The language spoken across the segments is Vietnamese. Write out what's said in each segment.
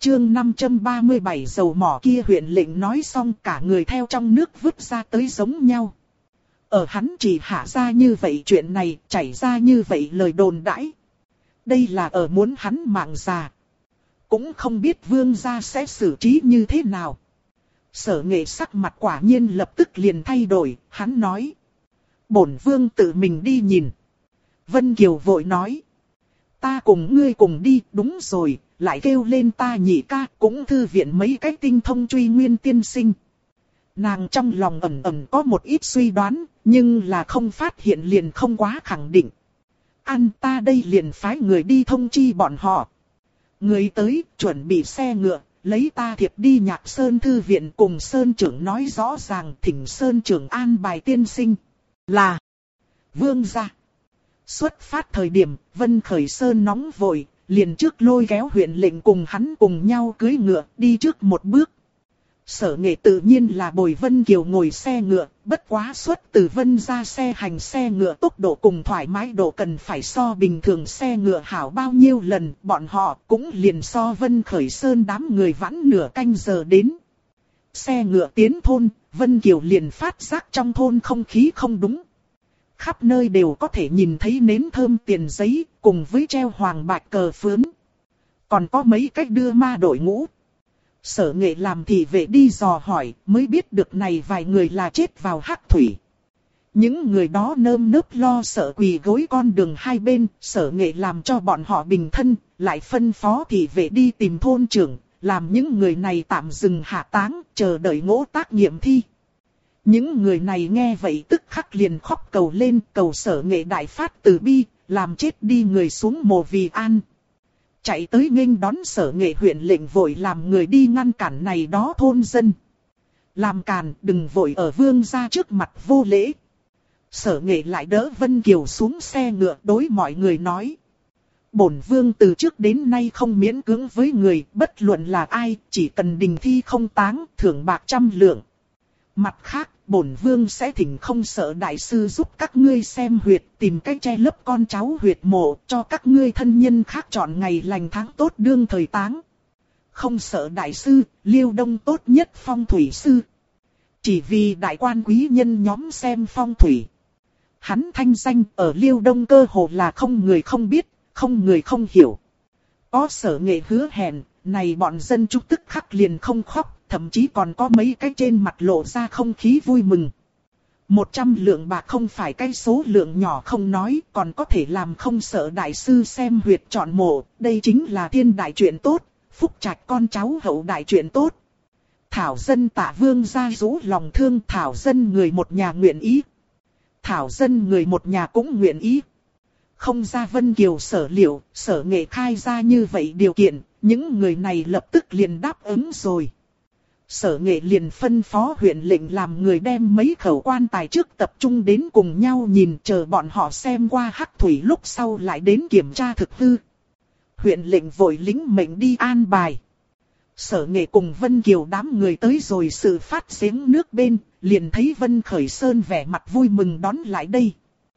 chương 537 dầu mỏ kia huyện lệnh nói xong cả người theo trong nước vứt ra tới giống nhau. Ở hắn chỉ hạ ra như vậy chuyện này, chảy ra như vậy lời đồn đãi. Đây là ở muốn hắn mạng già. Cũng không biết vương gia sẽ xử trí như thế nào. Sở Nghệ sắc mặt quả nhiên lập tức liền thay đổi, hắn nói. Bổn vương tự mình đi nhìn. Vân Kiều vội nói. Ta cùng ngươi cùng đi, đúng rồi, lại kêu lên ta nhị ca, cũng thư viện mấy cái tinh thông truy nguyên tiên sinh. Nàng trong lòng ẩn ẩn có một ít suy đoán, nhưng là không phát hiện liền không quá khẳng định. An ta đây liền phái người đi thông chi bọn họ. Người tới, chuẩn bị xe ngựa, lấy ta thiệp đi Nhạc Sơn thư viện cùng Sơn trưởng nói rõ ràng thỉnh Sơn trưởng an bài tiên sinh. Là vương gia. Xuất phát thời điểm, Vân Khởi Sơn nóng vội, liền trước lôi kéo huyện lệnh cùng hắn cùng nhau cưỡi ngựa đi trước một bước. Sở Nghệ tự nhiên là bồi Vân Kiều ngồi xe ngựa, bất quá xuất từ Vân ra xe hành xe ngựa tốc độ cùng thoải mái độ cần phải so bình thường xe ngựa hảo bao nhiêu lần, bọn họ cũng liền so Vân Khởi Sơn đám người vãn nửa canh giờ đến. Xe ngựa tiến thôn, Vân Kiều liền phát giác trong thôn không khí không đúng. Khắp nơi đều có thể nhìn thấy nến thơm tiền giấy, cùng với treo hoàng bạch cờ phướn. Còn có mấy cách đưa ma đội ngũ. Sở Nghệ làm thị vệ đi dò hỏi, mới biết được này vài người là chết vào hắc thủy. Những người đó nơm nớp lo sợ quỳ gối con đường hai bên, Sở Nghệ làm cho bọn họ bình thân, lại phân phó thị vệ đi tìm thôn trưởng, làm những người này tạm dừng hạ táng, chờ đợi ngỗ tác nghiệm thi. Những người này nghe vậy tức khắc liền khóc cầu lên, cầu Sở Nghệ đại phát từ bi, làm chết đi người xuống mồ vì an. Chạy tới nghênh đón Sở Nghệ huyện lệnh vội làm người đi ngăn cản này đó thôn dân. Làm càn, đừng vội ở vương gia trước mặt vô lễ. Sở Nghệ lại đỡ Vân Kiều xuống xe ngựa đối mọi người nói. Bổn vương từ trước đến nay không miễn cưỡng với người, bất luận là ai, chỉ cần đình thi không táng, thưởng bạc 100 lượng. Mặt khác, bổn vương sẽ thỉnh không sợ đại sư giúp các ngươi xem huyệt, tìm cách che lấp con cháu huyệt mộ, cho các ngươi thân nhân khác chọn ngày lành tháng tốt đương thời táng. Không sợ đại sư, Liêu Đông tốt nhất phong thủy sư. Chỉ vì đại quan quý nhân nhóm xem phong thủy. Hắn thanh danh ở Liêu Đông cơ hồ là không người không biết, không người không hiểu. Có Sở Nghệ hứa hẹn, này bọn dân chúng tức khắc liền không khóc. Thậm chí còn có mấy cái trên mặt lộ ra không khí vui mừng. 100 lượng bạc không phải cái số lượng nhỏ không nói, còn có thể làm không sợ đại sư xem huyệt chọn mộ. Đây chính là thiên đại chuyện tốt, phúc trạch con cháu hậu đại chuyện tốt. Thảo dân tạ vương gia rũ lòng thương, thảo dân người một nhà nguyện ý. Thảo dân người một nhà cũng nguyện ý. Không ra Vân Kiều sở liệu, Sở Nghệ khai ra như vậy điều kiện, những người này lập tức liền đáp ứng rồi. Sở Nghệ liền phân phó huyện lệnh làm người đem mấy khẩu quan tài trước tập trung đến cùng nhau nhìn, chờ bọn họ xem qua hắc thủy lúc sau lại đến kiểm tra thực hư. Huyện lệnh vội lính mệnh đi an bài. Sở Nghệ cùng Vân Kiều đám người tới rồi sự phát giếng nước bên, liền thấy Vân Khởi Sơn vẻ mặt vui mừng đón lại đây.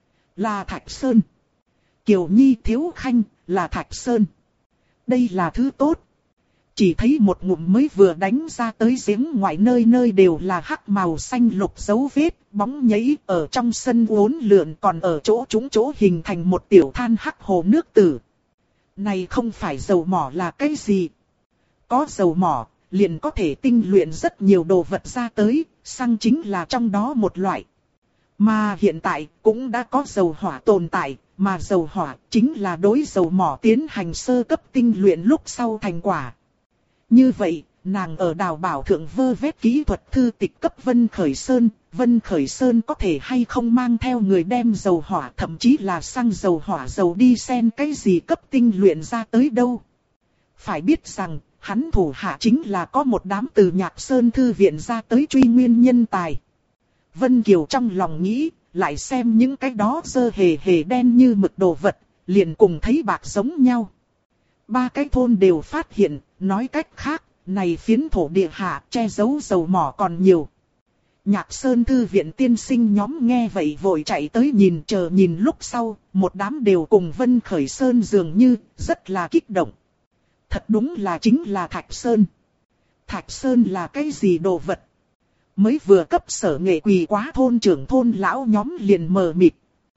Là Thạch Sơn. Kiều Nhi thiếu khanh, là Thạch Sơn. Đây là thứ tốt. Chỉ thấy một ngụm mới vừa đánh ra tới giếng ngoài nơi nơi đều là hắc màu xanh lục dấu vết, bóng nhảy ở trong sân uốn lượn, còn ở chỗ trúng chỗ hình thành một tiểu than hắc hồ nước tử. Này không phải dầu mỏ là cái gì? Có dầu mỏ, liền có thể tinh luyện rất nhiều đồ vật ra tới, xăng chính là trong đó một loại. Mà hiện tại cũng đã có dầu hỏa tồn tại, mà dầu hỏa chính là đối dầu mỏ tiến hành sơ cấp tinh luyện lúc sau thành quả. Như vậy, nàng ở Đào Bảo Thượng vơ vét kỹ thuật thư tịch cấp Vân Khởi Sơn có thể hay không mang theo người đem dầu hỏa thậm chí là xăng dầu hỏa dầu đi xen cái gì cấp tinh luyện ra tới đâu. Phải biết rằng, hắn thủ hạ chính là có một đám từ Nhạc Sơn thư viện ra tới truy nguyên nhân tài. Vân Kiều trong lòng nghĩ, lại xem những cái đó dơ hề hề đen như mực đồ vật, liền cùng thấy bạc giống nhau. Ba cái thôn đều phát hiện, nói cách khác, này phiến thổ địa hạ che giấu dầu mỏ còn nhiều. Nhạc Sơn thư viện tiên sinh nhóm nghe vậy vội chạy tới nhìn, chờ nhìn lúc sau, một đám đều cùng Vân Khởi Sơn dường như, rất là kích động. Thật đúng là chính là Thạch Sơn. Thạch Sơn là cái gì đồ vật? Mới vừa cấp Sở Nghệ quỳ quá thôn trưởng thôn lão nhóm liền mờ mịt.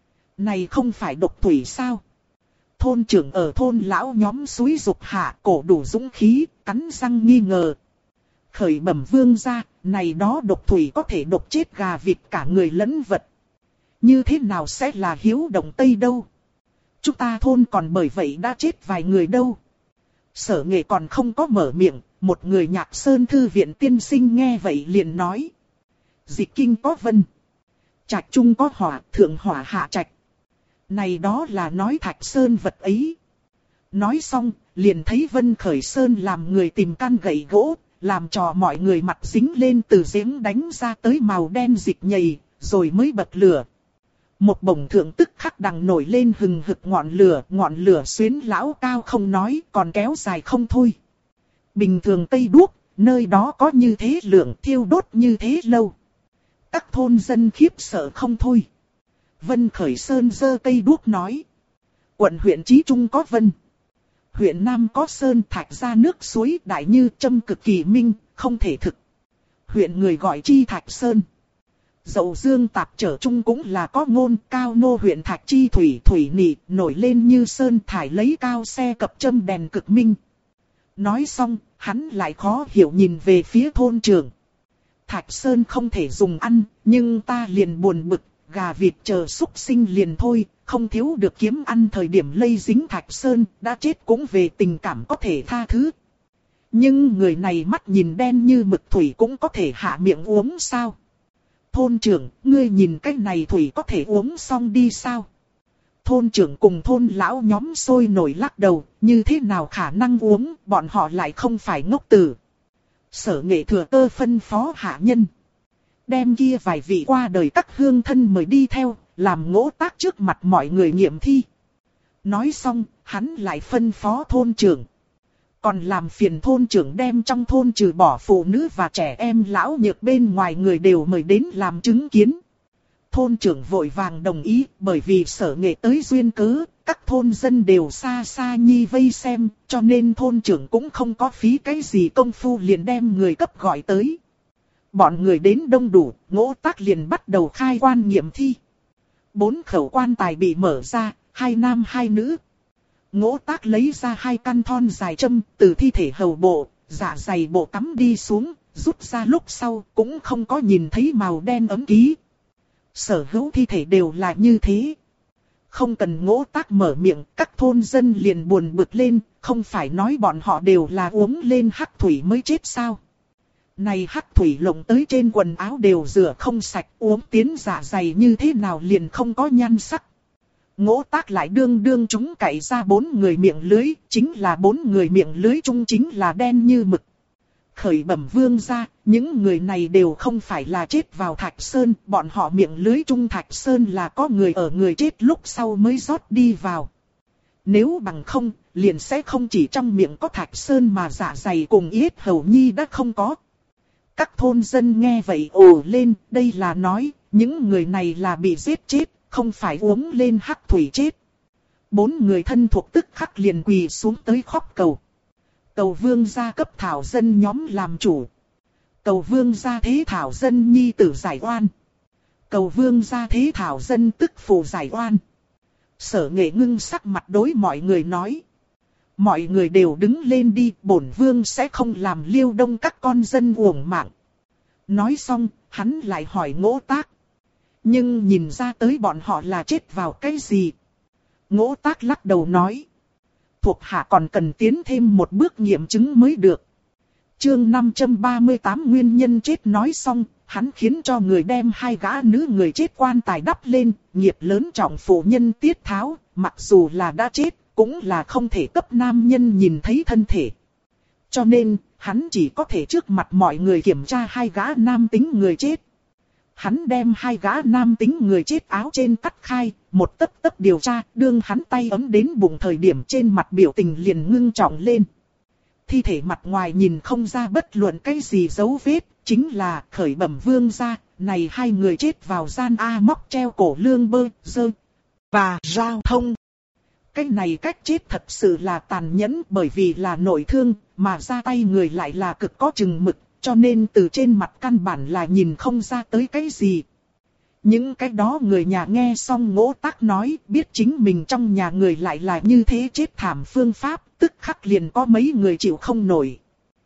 Này không phải độc thủy sao? Thôn trưởng ở thôn lão nhóm xúi dục hạ cổ đủ dũng khí, cắn răng nghi ngờ. Khởi bẩm vương gia, này đó độc thủy có thể độc chết gà vịt cả người lẫn vật. Như thế nào sẽ là hiếu động Tây đâu? Chúng ta thôn còn bởi vậy đã chết vài người đâu. Sở Nghệ còn không có mở miệng, một người Nhạc Sơn thư viện tiên sinh nghe vậy liền nói. Dịch kinh có vân. Trạch trung có hỏa, thượng hỏa hạ trạch. Này đó là nói Thạch Sơn vật ấy. Nói xong, liền thấy Vân Khởi Sơn làm người tìm căn gậy gỗ, làm cho mọi người mặt dính lên từ giếng đánh ra tới màu đen dịch nhầy, rồi mới bật lửa. Một bổng thượng tức khắc đằng nổi lên hừng hực ngọn lửa xuyến lão cao không nói, còn kéo dài không thôi. Bình thường cây đuốc, nơi đó có như thế lượng thiêu đốt như thế lâu. Các thôn dân khiếp sợ không thôi. Vân Khởi Sơn giơ cây đuốc nói. Quận huyện Chí Trung có vân. Huyện Nam có sơn thạch ra nước suối đại như châm cực kỳ minh, không thể thực. Huyện người gọi chi Thạch Sơn. Dậu Dương tạp trở trung cũng là có ngôn cao nô huyện Thạch chi thủy nị nổi lên như sơn thải lấy cao xe cập châm đèn cực minh. Nói xong, hắn lại khó hiểu nhìn về phía thôn trưởng. Thạch Sơn không thể dùng ăn, nhưng ta liền buồn bực, gà vịt chờ súc sinh liền thôi, không thiếu được kiếm ăn thời điểm lây dính Thạch Sơn, đã chết cũng về tình cảm có thể tha thứ. Nhưng người này mắt nhìn đen như mực thủy cũng có thể hạ miệng uống sao? Thôn trưởng, ngươi nhìn cái này thủy có thể uống xong đi sao? Thôn trưởng cùng thôn lão nhóm sôi nổi lắc đầu, như thế nào khả năng uống, bọn họ lại không phải ngốc tử. Sở Nghệ thừa cơ phân phó hạ nhân. Đem kia vài vị qua đời các hương thân mời đi theo, làm Ngỗ Tác trước mặt mọi người nghiệm thi. Nói xong, hắn lại phân phó thôn trưởng. Còn làm phiền thôn trưởng đem trong thôn trừ bỏ phụ nữ và trẻ em lão nhược bên ngoài người đều mời đến làm chứng kiến. Thôn trưởng vội vàng đồng ý, bởi vì Sở Nghệ tới duyên cớ, các thôn dân đều xa xa nhi vây xem, cho nên thôn trưởng cũng không có phí cái gì công phu liền đem người cấp gọi tới. Bọn người đến đông đủ, Ngỗ Tác liền bắt đầu khai quan nghiệm thi. 4 khẩu quan tài bị mở ra, 2 nam 2 nữ. Ngỗ Tác lấy ra 2 căn thon dài châm từ thi thể hầu bộ, dạ dày bộ cắm đi xuống, rút ra lúc sau cũng không có nhìn thấy màu đen ấm ký. Sở hữu thi thể đều là như thế. Không cần Ngỗ Tác mở miệng, các thôn dân liền buồn bực lên, không phải nói bọn họ đều là uống lên hắc thủy mới chết sao? Này hắc thủy lộng tới trên quần áo đều rửa không sạch, uống tiến dạ dày như thế nào liền không có nhan sắc. Ngỗ Tác lại đương chúng cậy ra 4 người miệng lưới, chính là 4 người miệng lưới chung chính là đen như mực. Khởi bẩm vương gia, những người này đều không phải là chết vào Thạch Sơn, bọn họ miệng lưới chung Thạch Sơn là có người ở người chết lúc sau mới rót đi vào. Nếu bằng không, liền sẽ không chỉ trong miệng có Thạch Sơn mà dạ dày cùng yết hầu nhi đã không có. Các thôn dân nghe vậy ồ lên, đây là nói, những người này là bị giết chết, không phải uống lên hắc thủy chết. 4 người thân thuộc tức khắc liền quỳ xuống tới khóc cầu. Cầu vương gia cấp thảo dân nhóm làm chủ. Cầu vương gia thế thảo dân nhi tử giải oan. Cầu vương gia thế thảo dân tức phụ giải oan. Sở Nghệ ngưng sắc mặt đối mọi người nói. Mọi người đều đứng lên đi, bổn vương sẽ không làm liêu đông các con dân uổng mạng. Nói xong, hắn lại hỏi Ngỗ Tác. Nhưng nhìn ra tới bọn họ là chết vào cái gì? Ngỗ Tác lắc đầu nói. Thuộc hạ còn cần tiến thêm một bước nghiệm chứng mới được. Chương 538 nguyên nhân chết nói xong, hắn khiến cho người đem 2 gã nữ người chết quan tài đắp lên, nghiệp lớn trọng phụ nhân tiết tháo, mặc dù là đã chết, cũng là không thể cấp nam nhân nhìn thấy thân thể. Cho nên, hắn chỉ có thể trước mặt mọi người kiểm tra 2 gã nam tính người chết. Hắn đem 2 gã nam tính người chết áo trên cắt khai, một tấc tấc điều tra, đương hắn tay ấm đến bụng thời điểm trên mặt biểu tình liền ngưng trọng lên. Thi thể mặt ngoài nhìn không ra bất luận cái gì dấu vết, chính là khởi bẩm vương gia, này 2 người chết vào gian A móc treo cổ lương bơ, dơ và giao thông. Cái này cách chết thật sự là tàn nhẫn, bởi vì là nội thương, mà ra tay người lại là cực có chừng mực, cho nên từ trên mặt căn bản là nhìn không ra tới cái gì. Những cái đó người nhà nghe xong Ngỗ Tác nói, biết chính mình trong nhà người lại là như thế chết thảm phương pháp, tức khắc liền có mấy người chịu không nổi.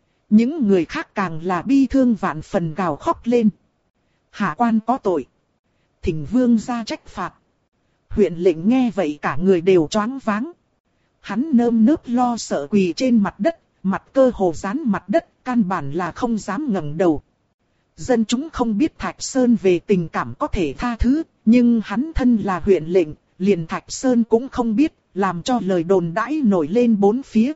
Những người khác càng là bi thương vạn phần gào khóc lên. Hạ quan có tội, thỉnh vương ra trách phạt. Huyện lệnh nghe vậy cả người đều choáng váng. Hắn nơm nớp lo sợ quỳ trên mặt đất, mặt cơ hồ dán mặt đất, căn bản là không dám ngẩng đầu. Dân chúng không biết Thạch Sơn về tình cảm có thể tha thứ, nhưng hắn thân là huyện lệnh, liền Thạch Sơn cũng không biết, làm cho lời đồn đãi nổi lên bốn phía.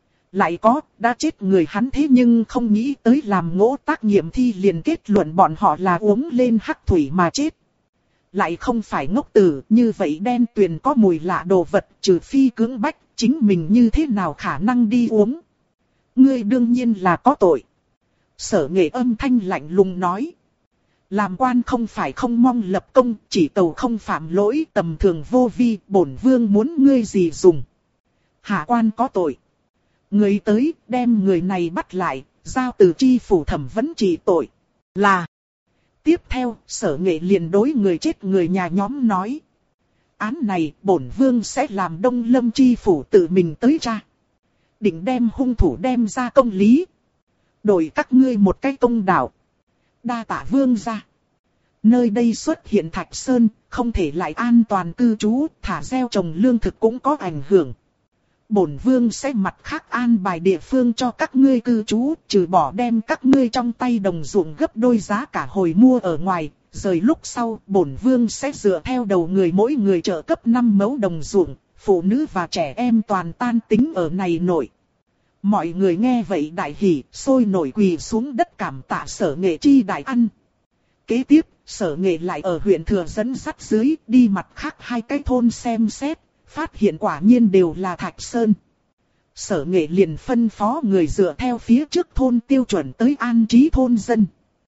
Lại có, đã chết người hắn thế nhưng không nghĩ tới làm Ngỗ Tác nghiệm thi liền kết luận bọn họ là uống lên hắc thủy mà chết. Lại không phải ngốc tử, như vậy đen tuyền có mùi lạ đồ vật, trừ phi cưỡng bách, chính mình như thế nào khả năng đi uống. Ngươi đương nhiên là có tội. Sở Nghệ âm thanh lạnh lùng nói. Làm quan không phải không mong lập công, chỉ tàu không phạm lỗi, tầm thường vô vi, bổn vương muốn ngươi gì dùng. Hạ quan có tội. Người tới, đem người này bắt lại, giao từ tri phủ thẩm vấn trị tội. Là. Tiếp theo, Sở Nghệ liền đối người chết người nhà nhóm nói. Án này, bổn vương sẽ làm Đông Lâm tri phủ tự mình tới tra. Định đem hung thủ đem ra công lý. Đổi các ngươi một cái công đạo. Đa tạ vương ra. Nơi đây xuất hiện Thạch Sơn, không thể lại an toàn cư trú, thả gieo trồng lương thực cũng có ảnh hưởng. Bổn vương sẽ mặt khác an bài địa phương cho các ngươi cư trú, trừ bỏ đem các ngươi trong tay đồng ruộng gấp đôi giá cả hồi mua ở ngoài. Rời lúc sau, bổn vương sẽ dựa theo đầu người mỗi người trợ cấp 5 mẫu đồng ruộng, phụ nữ và trẻ em toàn tan tính ở này nội. Mọi người nghe vậy đại hỉ, sôi nổi quỳ xuống đất cảm tạ Sở Nghệ chi đại ăn. Kế tiếp, Sở Nghệ lại ở huyện Thừa dẫn dắt dưới, đi mặt khác hai cái thôn xem xét, phát hiện quả nhiên đều là Thạch Sơn. Sở Nghệ liền phân phó người dựa theo phía trước thôn tiêu chuẩn tới an trí thôn dân.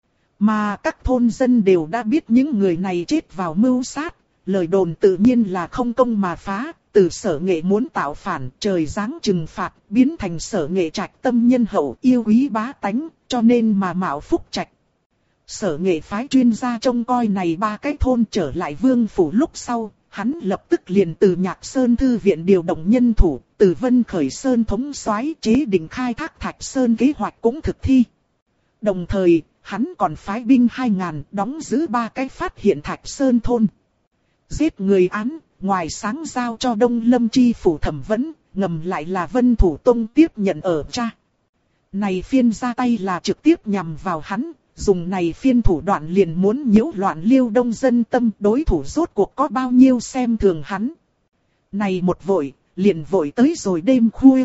Mà các thôn dân đều đã biết những người này chết vào mưu sát, lời đồn tự nhiên là không công mà phá. Từ Sở Nghệ muốn tạo phản, trời giáng trừng phạt, biến thành Sở Nghệ trạch tâm nhân hậu, yêu quý bá tánh, cho nên mà mạo phúc trạch. Sở Nghệ phái chuyên gia trông coi này ba cái thôn trở lại vương phủ lúc sau, hắn lập tức liền từ Nhạc Sơn thư viện điều động nhân thủ, từ Vân Khởi Sơn thống soái chế định khai thác Thạch Sơn kế hoạch cũng thực thi. Đồng thời, hắn còn phái binh 2.000 đóng giữ ba cái phát hiện Thạch Sơn thôn. Giết người án, ngoài sáng giao cho Đông Lâm tri phủ thẩm vấn, ngầm lại là Vân Thủ Tông tiếp nhận ở tra. Này phiên ra tay là trực tiếp nhằm vào hắn, dùng này phiên thủ đoạn liền muốn nhiễu loạn Liêu Đông dân tâm, đối thủ rốt cuộc có bao nhiêu xem thường hắn. Này một vội, liền vội tới rồi đêm khuya.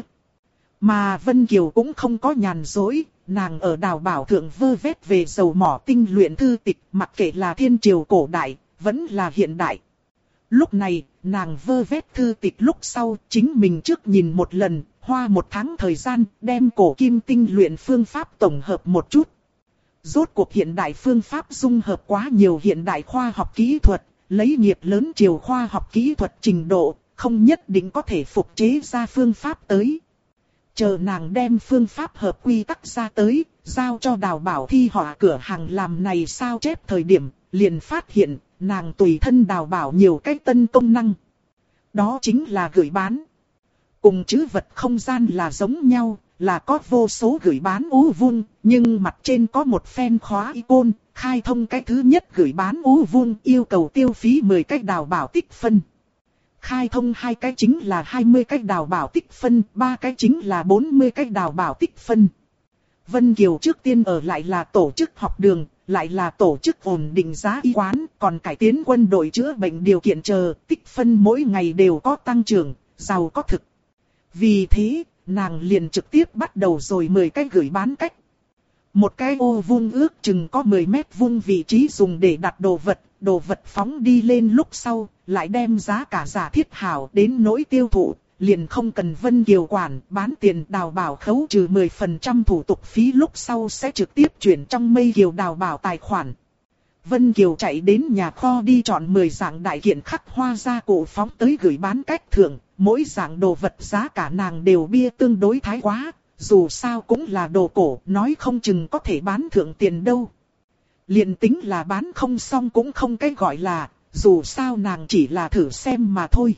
Mà Vân Kiều cũng không có nhàn dối, nàng ở Đào Bảo Thượng vơ vét về dầu mỏ tinh luyện thư tịch, mặc kệ là thiên triều cổ đại, vẫn là hiện đại. Lúc này, nàng vơ vét thư tịch lúc sau, chính mình trước nhìn một lần, hoa 1 tháng thời gian, đem cổ kim tinh luyện phương pháp tổng hợp một chút. Rốt cuộc hiện đại phương pháp dung hợp quá nhiều hiện đại khoa học kỹ thuật, lấy nghiệp lớn chiều khoa học kỹ thuật trình độ, không nhất định có thể phục chế ra phương pháp tới. Chờ nàng đem phương pháp hợp quy tắc ra tới, giao cho Đào Bảo Thi họa cửa hàng làm này sao chép thời điểm, liền phát hiện, nàng tùy thân Đào Bảo nhiều cách tân công năng. Đó chính là gửi bán. Cùng chữ vật không gian là giống nhau, là có vô số gửi bán ú vuông, nhưng mặt trên có một phen khóa icon, khai thông cái thứ nhất gửi bán ú vuông yêu cầu tiêu phí 10 cái Đào Bảo tích phân. Khai thông 2 cái chính là 20 cái Đào Bảo tích phân, 3 cái chính là 40 cái Đào Bảo tích phân. Vân Kiều trước tiên ở lại là tổ chức học đường, lại là tổ chức ổn định giá y quán, còn cải tiến quân đội chữa bệnh điều kiện chờ, tích phân mỗi ngày đều có tăng trưởng, giàu có thực. Vì thế, nàng liền trực tiếp bắt đầu rồi 10 cái gửi bán cách. Một cái ô vuông ước chừng có 10 mét vuông vị trí dùng để đặt đồ vật phóng đi lên lúc sau, lại đem giá cả giả thiết hảo đến nỗi tiêu thụ, liền không cần Vân Kiều quản, bán tiền Đào Bảo khấu trừ 10% thủ tục phí lúc sau sẽ trực tiếp chuyển trong Mây Kiều Đào Bảo tài khoản. Vân Kiều chạy đến nhà kho đi chọn 10 dạng đại kiện khắc hoa gia cụ phóng tới gửi bán cách thượng, mỗi dạng đồ vật giá cả nàng đều bia tương đối thái quá, dù sao cũng là đồ cổ, nói không chừng có thể bán thượng tiền đâu. Liền tính là bán không xong cũng không cái gọi là, dù sao nàng chỉ là thử xem mà thôi.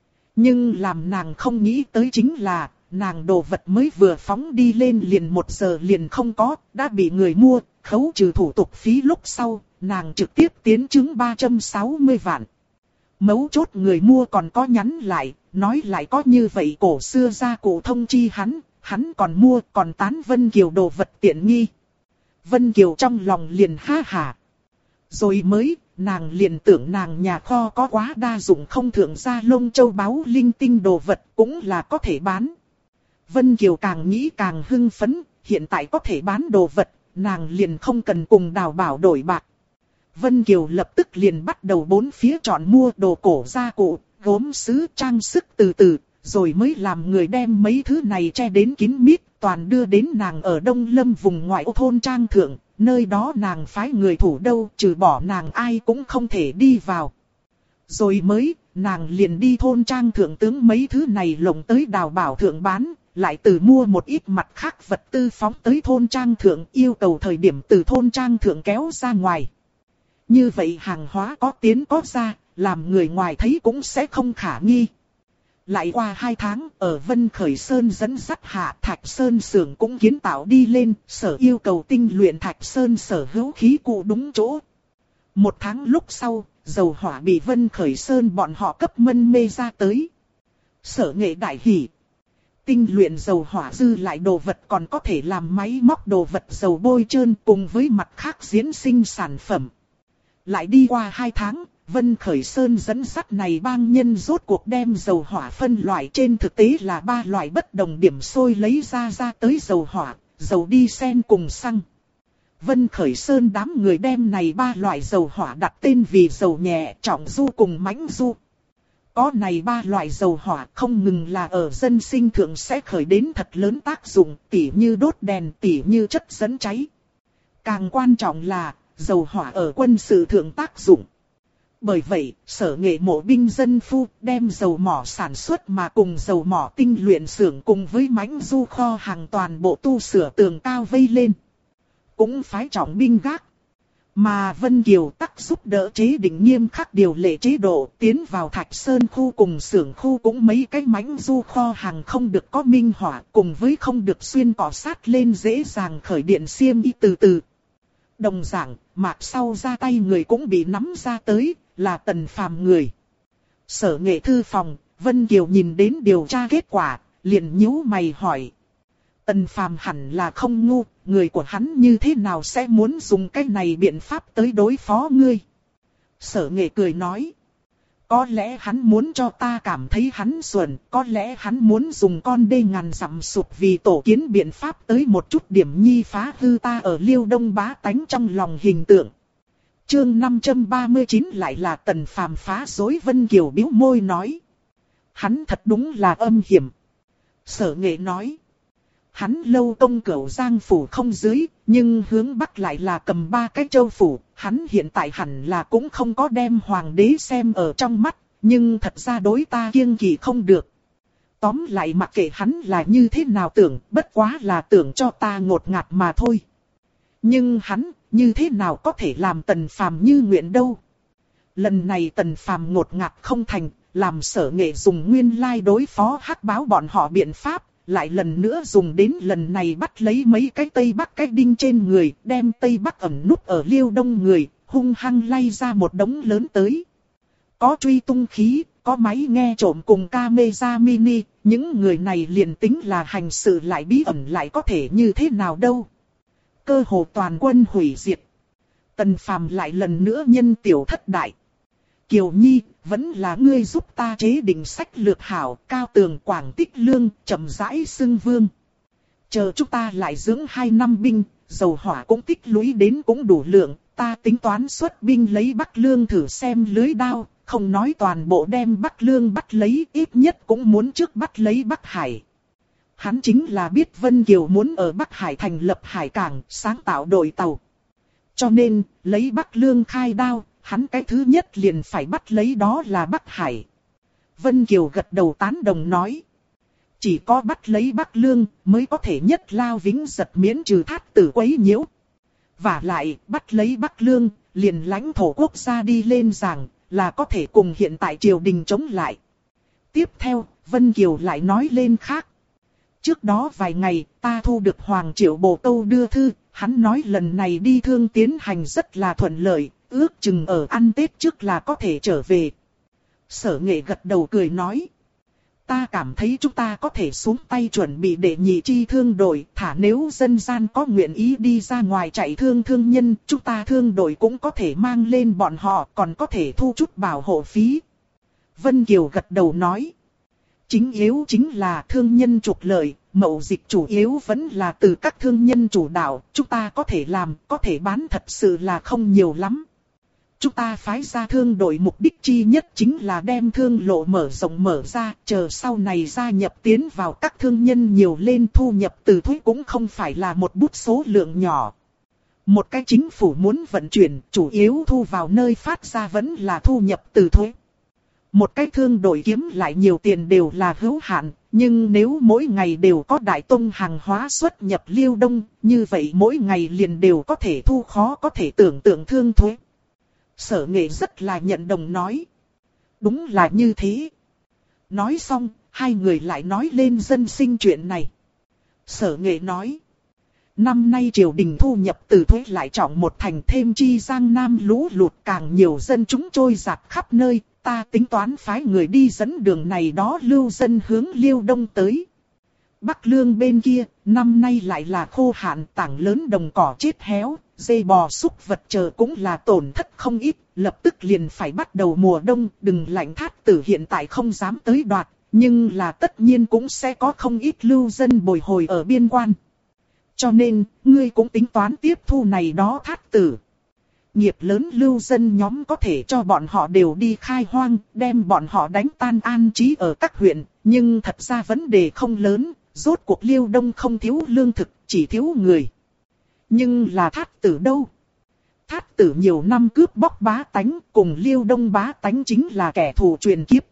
Nhưng làm nàng không nghĩ tới chính là, nàng đồ vật mới vừa phóng đi lên liền 1 giờ liền không có, đã bị người mua, khấu trừ thủ tục phí lúc sau, nàng trực tiếp tiến chứng 360 vạn. Mấu chốt người mua còn có nhắn lại, nói lại có như vậy cổ xưa gia cụ thông chi hắn còn mua còn tán Vân Kiều đồ vật tiện nghi. Vân Kiều trong lòng liền ha hả. Rồi mới, nàng liền tưởng nàng nhà kho có quá đa dụng không thượng gia lông châu báu linh tinh đồ vật cũng là có thể bán. Vân Kiều càng nghĩ càng hưng phấn, hiện tại có thể bán đồ vật, nàng liền không cần cùng Đào Bảo đổi bạc. Vân Kiều lập tức liền bắt đầu bốn phía chọn mua đồ cổ gia cụ, gốm sứ trang sức từ từ, rồi mới làm người đem mấy thứ này che đến kín mít, toàn đưa đến nàng ở Đông Lâm vùng ngoại ô thôn trang thượng, nơi đó nàng phái người thủ đâu, trừ bỏ nàng ai cũng không thể đi vào. Rồi mới, nàng liền đi thôn trang thượng tướng mấy thứ này lộng tới Đào Bảo thượng bán, lại từ mua một ít mặt khác vật tư phóng tới thôn trang thượng, yêu cầu thời điểm từ thôn trang thượng kéo ra ngoài. Như vậy hàng hóa có tiến có ra, làm người ngoài thấy cũng sẽ không khả nghi. Lại qua 2 tháng, ở Vân Khởi Sơn dẫn dắt hạ, Thạch Sơn xưởng cũng kiến tạo đi lên, sở yêu cầu tinh luyện Thạch Sơn sở hữu khí cụ đúng chỗ. 1 tháng lúc sau, dầu hỏa bị Vân Khởi Sơn bọn họ cấp mân mê ra tới. Sở Nghệ đại hỉ. Tinh luyện dầu hỏa dư lại đồ vật còn có thể làm máy móc đồ vật dầu bôi trơn cùng với mặt khác diễn sinh sản phẩm. Lại đi qua 2 tháng, Vân Khởi Sơn dẫn dắt này bang nhân rốt cuộc đem dầu hỏa phân loại, trên thực tế là 3 loại bất đồng điểm sôi lấy ra tới dầu hỏa, dầu diesel cùng xăng. Vân Khởi Sơn đám người đem này 3 loại dầu hỏa đặt tên vì dầu nhẹ, trọng du cùng mãnh du. Có này 3 loại dầu hỏa không ngừng là ở dân sinh thượng sẽ khởi đến thật lớn tác dụng, tỉ như đốt đèn, tỉ như chất dẫn cháy. Càng quan trọng là dầu hỏa ở quân sự thượng tác dụng. Bởi vậy, Sở Nghệ mộ binh dân phu đem dầu mỏ sản xuất mà cùng dầu mỏ tinh luyện xưởng cùng với mãnh du kho hàng toàn bộ tu sửa tường cao vây lên. Cũng phái trọng binh gác. Mà Vân Kiều tắc giúp đỡ chế định nghiêm khắc điều lệ chế độ, tiến vào Thạch Sơn khu cùng xưởng khu cũng mấy cái mãnh du kho hàng không được có minh hỏa, cùng với không được xuyên cỏ sát lên dễ dàng khởi điện xiêm y từ từ. Đồng dạng, mạc sau ra tay người cũng bị nắm ra tới, là Tần Phàm người. Sở Nghệ thư phòng, Vân Kiều nhìn đến điều tra kết quả, liền nhíu mày hỏi. Tần Phàm hẳn là không ngu, người của hắn như thế nào sẽ muốn dùng cái này biện pháp tới đối phó ngươi? Sở Nghệ cười nói. Có lẽ hắn muốn cho ta cảm thấy hắn xuẩn, có lẽ hắn muốn dùng con đê ngàn dặm sụp vì tổ kiến biện pháp tới một chút điểm nhi phá hư ta ở Liêu Đông bá tánh trong lòng hình tượng. Chương 539 lại là Tần Phàm phá rối. Vân Kiều bĩu môi nói. Hắn thật đúng là âm hiểm. Sở Nghệ nói. Hắn lâu công cửu giang phủ không dưới, nhưng hướng bắc lại là cầm 3 cái châu phủ. Hắn hiện tại hẳn là cũng không có đem hoàng đế xem ở trong mắt, nhưng thật ra đối ta kiêng kỵ không được. Tóm lại mặc kệ hắn là như thế nào tưởng, bất quá là tưởng cho ta ngột ngạt mà thôi. Nhưng hắn, như thế nào có thể làm Tần Phàm như nguyện đâu. Lần này Tần Phàm ngột ngạt không thành, làm Sở Nghệ dùng nguyên lai đối phó hắc báo bọn họ biện pháp, lại lần nữa dùng đến lần này bắt lấy mấy cái Tây Bắc cái đinh trên người, đem Tây Bắc ẩn núp ở Liêu Đông người, hung hăng lay ra một đống lớn tới. Có truy tung khí, có máy nghe trộm cùng camera mini, những người này liền tính là hành sự lại bí ẩn lại có thể như thế nào đâu. Cơ hồ toàn quân hủy diệt. Tần Phàm lại lần nữa nhân tiểu thất đại. Kiều Nhi, vẫn là ngươi giúp ta chế định sách lược hảo, Cao Tường Quảng Tích Lương, chậm rãi xưng vương. Chờ chúng ta lại dưỡng 2 năm binh, dầu hỏa cũng tích lũy đến cũng đủ lượng, ta tính toán xuất binh lấy Bắc Lương thử xem lưới đao, không nói toàn bộ đem Bắc Lương bắt lấy, ít nhất cũng muốn trước bắt lấy Bắc Hải. Hắn chính là biết Vân Kiều muốn ở Bắc Hải thành lập hải cảng, sáng tạo đội tàu. Cho nên, lấy Bắc Lương khai đao, hắn cái thứ nhất liền phải bắt lấy đó là Bắc Hải. Vân Kiều gật đầu tán đồng nói. Chỉ có bắt lấy Bắc Lương mới có thể nhất lao vĩnh giật miễn trừ Thát Tử quấy nhiễu. Và lại bắt lấy Bắc Lương, liền lãnh thổ quốc gia đi lên giảng là có thể cùng hiện tại triều đình chống lại. Tiếp theo, Vân Kiều lại nói lên khác. Trước đó vài ngày, ta thu được Hoàng Triệu Bồ Câu đưa thư, hắn nói lần này đi Thương tiến hành rất là thuận lợi, ước chừng ở ăn Tết trước là có thể trở về. Sở Nghệ gật đầu cười nói. Ta cảm thấy chúng ta có thể xuống tay chuẩn bị để nhị chi thương đội, thả nếu dân gian có nguyện ý đi ra ngoài chạy thương thương nhân, chúng ta thương đội cũng có thể mang lên bọn họ, còn có thể thu chút bảo hộ phí. Vân Kiều gật đầu nói. Chính yếu chính là thương nhân trục lợi, mậu dịch chủ yếu vẫn là từ các thương nhân chủ đạo, chúng ta có thể làm, có thể bán thật sự là không nhiều lắm. Chúng ta phái ra thương đội mục đích chi nhất chính là đem thương lộ mở rộng mở ra, chờ sau này gia nhập tiến vào các thương nhân nhiều lên, thu nhập từ thuế cũng không phải là một bút số lượng nhỏ. Một cái chính phủ muốn vận chuyển, chủ yếu thu vào nơi phát ra vẫn là thu nhập từ thuế. Một cái thương đội kiếm lại nhiều tiền đều là hữu hạn, nhưng nếu mỗi ngày đều có đại tông hàng hóa xuất nhập Liêu Đông, như vậy mỗi ngày liền đều có thể thu khó có thể tưởng tượng thương thuế. Sở Nghệ rất là nhận đồng nói. Đúng là như thế. Nói xong, hai người lại nói lên dân sinh chuyện này. Sở Nghệ nói. Năm nay triều đình thu nhập từ thuế lại trọng một thành, thêm chi Giang Nam lũ lụt càng nhiều dân chúng trôi dạt khắp nơi. Ta tính toán phái người đi dẫn đường này đó lưu dân hướng Liêu Đông tới. Bắc Lương bên kia, năm nay lại là khô hạn, tảng lớn đồng cỏ chết héo, dê bò súc vật chờ cũng là tổn thất không ít, lập tức liền phải bắt đầu mùa đông, đừng lạnh Thát Tử hiện tại không dám tới đoạt, nhưng là tất nhiên cũng sẽ có không ít lưu dân bồi hồi ở biên quan. Cho nên, ngươi cũng tính toán tiếp thu này đó Thát Tử. Nghiệp lớn lưu dân nhóm có thể cho bọn họ đều đi khai hoang, đem bọn họ đánh tan an trí ở các huyện, nhưng thật ra vấn đề không lớn, rốt cuộc Liêu Đông không thiếu lương thực, chỉ thiếu người. Nhưng là Thát Tử đâu? Thát Tử nhiều năm cướp bóc bá tánh, cùng Liêu Đông bá tánh chính là kẻ thù truyền kiếp.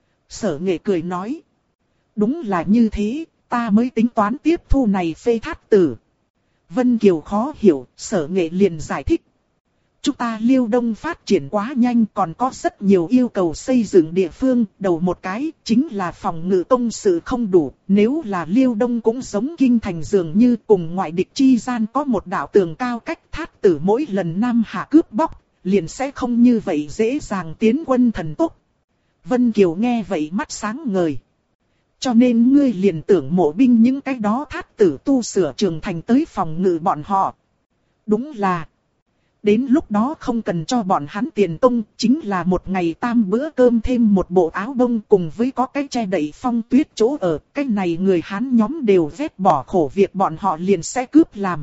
Sở Nghệ cười nói. Đúng là như thế, ta mới tính toán tiếp thu này phê Thát Tử. Vân Kiều khó hiểu, Sở Nghệ liền giải thích. Chúng ta Liêu Đông phát triển quá nhanh, còn có rất nhiều yêu cầu xây dựng địa phương, đầu một cái chính là phòng ngự công sự không đủ, nếu là Liêu Đông cũng giống kinh thành dường như cùng ngoại địch chi gian có một đạo tường cao cách Thát Tử mỗi lần Nam Hạ cướp bóc, liền sẽ không như vậy dễ dàng tiến quân thần tốc. Vân Kiều nghe vậy mắt sáng ngời. Cho nên ngươi liền tưởng mộ binh những cái đó Thát Tử tu sửa trường thành tới phòng ngự bọn họ. Đúng là. Đến lúc đó không cần cho bọn hắn tiền công, chính là một ngày tam bữa cơm thêm một bộ áo bông cùng với có cái che đậy phong tuyết chỗ ở. Cái này người Hán nhóm đều vét bỏ khổ việc bọn họ liền sẽ cướp làm.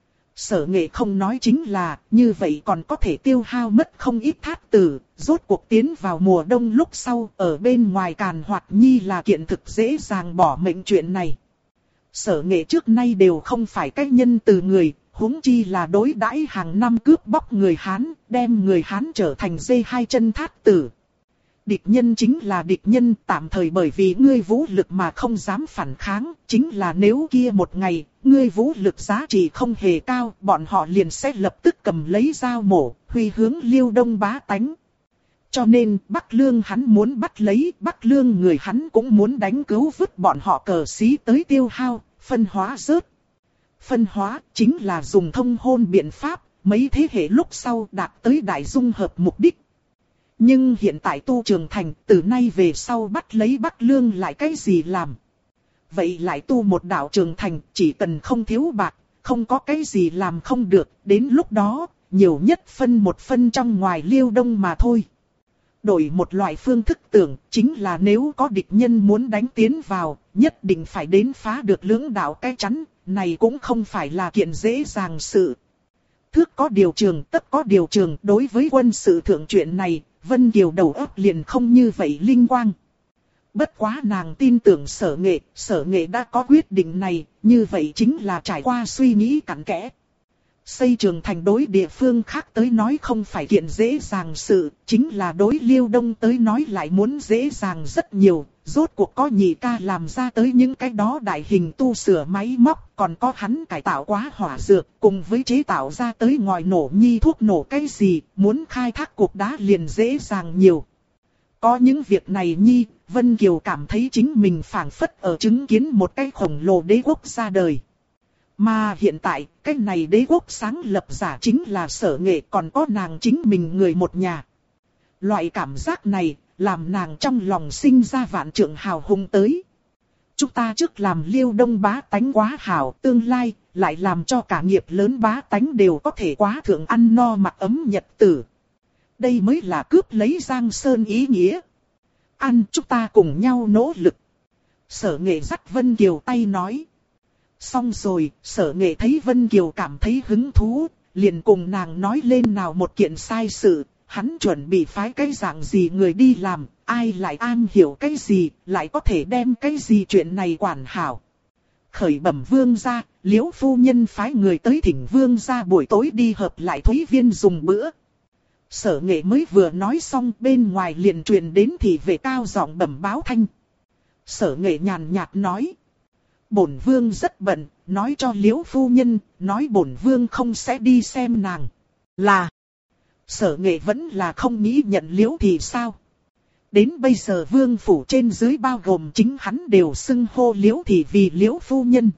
Sở Nghệ không nói chính là, như vậy còn có thể tiêu hao mất không ít Thát Tử, rốt cuộc tiến vào mùa đông lúc sau, ở bên ngoài Càn Hoạt Nhi là kiện thực dễ dàng bỏ mệnh chuyện này. Sở Nghệ trước nay đều không phải cái nhân từ người, huống chi là đối đãi hàng năm cướp bóc người Hán, đem người Hán trở thành dê hai chân Thát Tử. Địch nhân chính là địch nhân, tạm thời bởi vì ngươi vũ lực mà không dám phản kháng, chính là nếu kia một ngày, ngươi vũ lực giá trị không hề cao, bọn họ liền sẽ lập tức cầm lấy dao mổ, huy hướng Liêu Đông bá tánh. Cho nên, Bắc Lương hắn muốn bắt lấy, Bắc Lương người hắn cũng muốn đánh cứu vứt bọn họ cờ xí tới tiêu hao, phân hóa rớt. Phân hóa chính là dùng thông hôn biện pháp, mấy thế hệ lúc sau đạt tới đại dung hợp mục đích. Nhưng hiện tại tu trường thành, từ nay về sau bắt lấy Bắc Lương lại cái gì làm? Vậy lại tu một đạo trường thành, chỉ cần không thiếu bạc, không có cái gì làm không được, đến lúc đó, nhiều nhất phân một phân trong ngoài Liêu Đông mà thôi. Đổi một loại phương thức tưởng, chính là nếu có địch nhân muốn đánh tiến vào, nhất định phải đến phá được lưỡng đạo cái chắn, này cũng không phải là kiện dễ dàng sự. Thước có điều trường, tất có điều trường, đối với quân sự thượng chuyện này, Vân Kiều đầu óc liền không như vậy linh quang. Bất quá nàng tin tưởng Sở Nghệ đã có quyết định này, như vậy chính là trải qua suy nghĩ cặn kẽ. Xây trường thành đối địa phương khác tới nói không phải kiện dễ dàng sự, chính là đối Liêu Đông tới nói lại muốn dễ dàng rất nhiều. Rốt cuộc có nhị ca làm ra tới những cái đó đại hình tu sửa máy móc, còn có hắn cải tạo quá hỏa dược, cùng với chế tạo ra tới ngòi nổ nhi thuốc nổ cái gì, muốn khai thác cục đá liền dễ dàng nhiều. Có những việc này nhi, Vân Kiều cảm thấy chính mình phảng phất ở chứng kiến một cái khổng lồ đế quốc ra đời. Mà hiện tại, cái này đế quốc sáng lập giả chính là Sở Nghệ, còn có nàng chính mình người một nhà. Loại cảm giác này, làm nàng trong lòng sinh ra vạn trượng hào hùng tới. Chúng ta trước làm Liêu Đông bá tánh quá hảo, tương lai, lại làm cho cả nghiệp lớn bá tánh đều có thể quá thượng ăn no mặc ấm nhật tử. Đây mới là cướp lấy Giang Sơn ý nghĩa. Ăn chúng ta cùng nhau nỗ lực. Sở Nghệ dắt Vân Kiều tay nói. Xong rồi, Sở Nghệ thấy Vân Kiều cảm thấy hứng thú, liền cùng nàng nói lên nào một kiện sai sự, hắn chuẩn bị phái cái dạng gì người đi làm, ai lại an hiểu cái gì, lại có thể đem cái gì chuyện này quản hảo. Khởi bẩm vương gia, Liễu phu nhân phái người tới thỉnh vương gia buổi tối đi hợp lại Thúy Viên dùng bữa. Sở Nghệ mới vừa nói xong, bên ngoài liền truyền đến thị vệ cao giọng bẩm báo thanh. Sở Nghệ nhàn nhạt nói. Bổn vương rất bận, nói cho Liễu phu nhân, nói bổn vương không sẽ đi xem nàng. Là. Sở Nghệ vẫn là không nghĩ nhận Liễu thì sao? Đến bây giờ vương phủ trên dưới bao gồm chính hắn đều xưng hô Liễu thì vì Liễu phu nhân.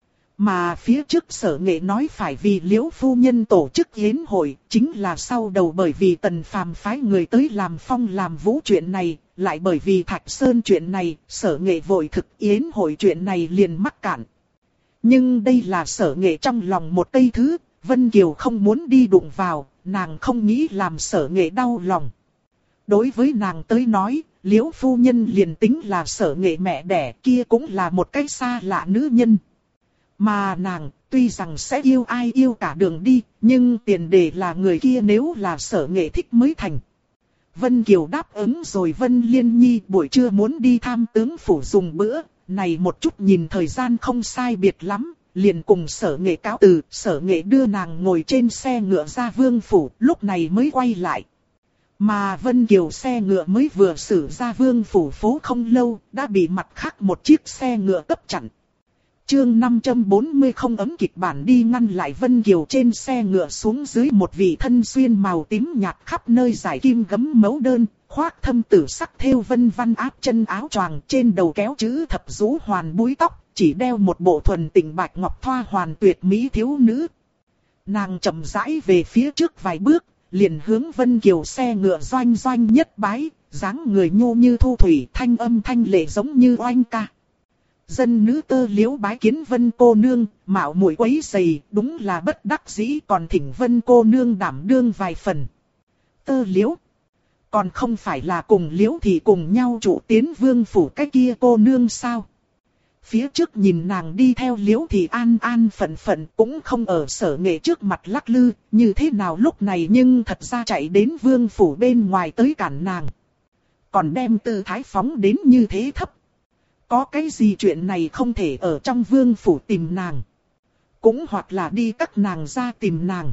Mà phía trước Sở Nghệ nói phải vì Liễu phu nhân tổ chức yến hội, chính là sau đầu bởi vì Tần Phàm phái người tới làm phong làm vũ chuyện này, lại bởi vì Thạch Sơn chuyện này, Sở Nghệ vội thực yến hội chuyện này liền mắc cạn. Nhưng đây là Sở Nghệ trong lòng một cây thứ, Vân Kiều không muốn đi đụng vào, nàng không nghĩ làm Sở Nghệ đau lòng. Đối với nàng tới nói, Liễu phu nhân liền tính là Sở Nghệ mẹ đẻ, kia cũng là một cái xa lạ nữ nhân. Mà nàng, tuy rằng sẽ yêu ai yêu cả đường đi, nhưng tiền đề là người kia nếu là Sở Nghệ thích mới thành. Vân Kiều đáp ứng rồi Vân Liên Nhi buổi trưa muốn đi tham tướng phủ dùng bữa, này một chút nhìn thời gian không sai biệt lắm, liền cùng Sở Nghệ cáo từ, Sở Nghệ đưa nàng ngồi trên xe ngựa ra vương phủ, lúc này mới quay lại. Mà Vân Kiều xe ngựa mới vừa xử ra vương phủ phố không lâu, đã bị mặt khác một chiếc xe ngựa cấp chặn. Chương 540 không ấm kịch bản đi ngăn lại Vân Kiều trên xe ngựa xuống dưới một vị thân xuyên màu tím nhạt khắp nơi giải kim gấm mấu đơn, khoác thâm tử sắc thêu vân văn áp chân áo choàng trên đầu kéo chữ thập rũ hoàn búi tóc, chỉ đeo một bộ thuần tình bạch ngọc thoa hoàn tuyệt mỹ thiếu nữ. Nàng chậm rãi về phía trước vài bước, liền hướng Vân Kiều xe ngựa doanh doanh nhất bái, dáng người nhô như thu thủy thanh âm thanh lệ giống như oanh ca. Dân nữ Tơ Liễu bái kiến Vân cô nương, mạo muội quấy rầy, đúng là bất đắc dĩ, còn thỉnh Vân cô nương đảm đương vài phần. Tơ Liễu, còn không phải là cùng Liễu thì cùng nhau trụ tiến vương phủ cái kia cô nương sao? Phía trước nhìn nàng đi theo Liễu thì an an phận phận cũng không ở Sở Nghệ trước mặt lắc lư, như thế nào lúc này nhưng thật ra chạy đến vương phủ bên ngoài tới cản nàng. Còn đem tư thái phóng đến như thế thấp. Có cái gì chuyện này không thể ở trong vương phủ tìm nàng. Cũng hoặc là đi các nàng ra tìm nàng.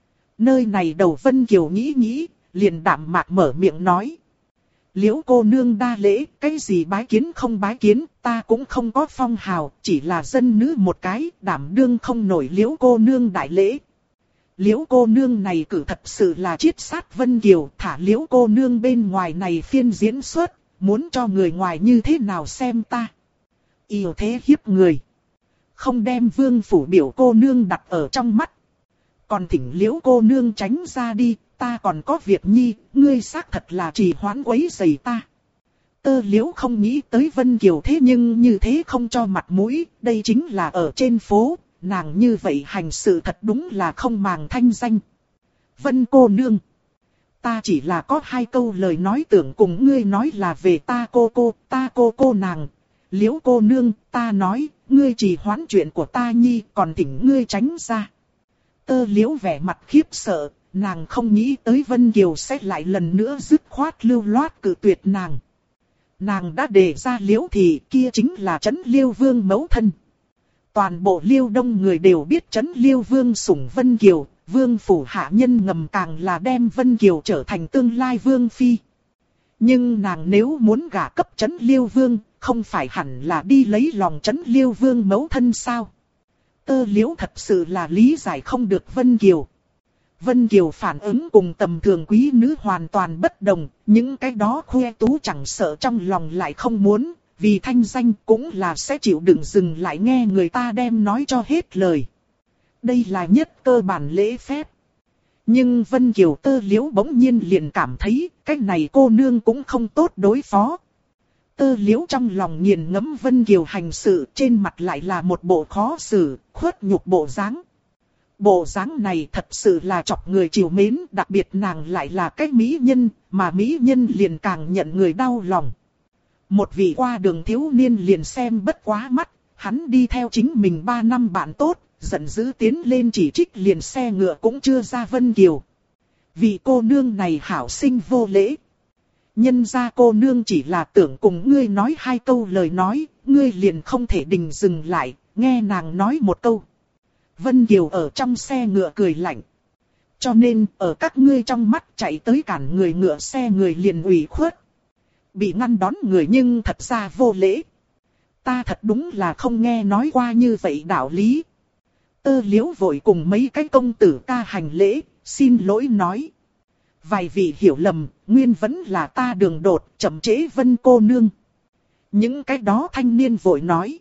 Nơi này đầu Vân Kiều nghĩ, liền đạm mạc mở miệng nói. Liễu cô nương đa lễ, cái gì bái kiến không bái kiến, ta cũng không có phong hào, chỉ là dân nữ một cái, đảm đương không nổi Liễu cô nương đại lễ. Liễu cô nương này cử thật sự là chiết sát Vân Kiều, thả Liễu cô nương bên ngoài này phiên diễn xuất. Muốn cho người ngoài như thế nào xem ta? Yêu thế hiếp người. Không đem vương phủ biểu cô nương đặt ở trong mắt. Còn thỉnh Liễu cô nương tránh ra đi, ta còn có việc nhi, ngươi xác thật là trì hoãn quấy rầy ta. Tơ Liễu không nghĩ tới Vân Kiều thế nhưng như thế không cho mặt mũi, đây chính là ở trên phố, nàng như vậy hành sự thật đúng là không màng thanh danh. Vân cô nương. Ta chỉ là có hai câu lời nói tưởng cùng ngươi nói là về ta cô nàng. Liễu cô nương, ta nói, ngươi chỉ hoãn chuyện của ta nhi, còn thỉnh ngươi tránh ra. Tơ Liễu vẻ mặt khiếp sợ, nàng không nghĩ tới Vân Kiều sẽ lại lần nữa dứt khoát lưu loát cự tuyệt nàng. Nàng đã đề ra Liễu thì kia chính là trấn Liêu vương mẫu thân. Toàn bộ Liêu Đông người đều biết Trấn Liêu Vương sủng Vân Kiều, Vương phủ hạ nhân ngầm càng là đem Vân Kiều trở thành tương lai Vương phi. Nhưng nàng nếu muốn gả cấp Trấn Liêu Vương, không phải hẳn là đi lấy lòng Trấn Liêu Vương mẫu thân sao? Tơ Liễu thật sự là lý giải không được Vân Kiều. Vân Kiều phản ứng cùng tầm thường quý nữ hoàn toàn bất đồng, những cái đó khoe tú chẳng sợ trong lòng lại không muốn, vì thanh danh cũng là sẽ chịu đựng dừng lại nghe người ta đem nói cho hết lời. Đây là nhất cơ bản lễ phép. Nhưng Vân Kiều Tơ Liễu bỗng nhiên liền cảm thấy, cái này cô nương cũng không tốt đối phó. Tơ Liễu trong lòng nghiền ngẫm Vân Kiều hành sự, trên mặt lại là một bộ khó xử, khuất nhục bộ dáng. Bộ dáng này thật sự là chọc người chiều mến, đặc biệt nàng lại là cái mỹ nhân, mà mỹ nhân liền càng nhận người đau lòng. Một vị qua đường thiếu niên liền xem bất quá mắt, hắn đi theo chính mình 3 năm bạn tốt, giận dữ tiến lên chỉ trích liền xe ngựa cũng chưa ra Vân Kiều. Vị cô nương này hảo sinh vô lễ. Nhân ra cô nương chỉ là tưởng cùng ngươi nói 2 câu lời nói, ngươi liền không thể đình dừng lại, nghe nàng nói một câu. Vân Kiều ở trong xe ngựa cười lạnh. Cho nên ở các ngươi trong mắt chạy tới cản người ngựa xe người liền ủy khuất. Bị ngăn đón người nhưng thật ra vô lễ. Ta thật đúng là không nghe nói qua như vậy đạo lý. Tơ Liễu vội cùng mấy cái công tử ca hành lễ, xin lỗi nói. Vài vị hiểu lầm, nguyên vẫn là ta đường đột, chậm trễ Vân cô nương. Những cái đó thanh niên vội nói.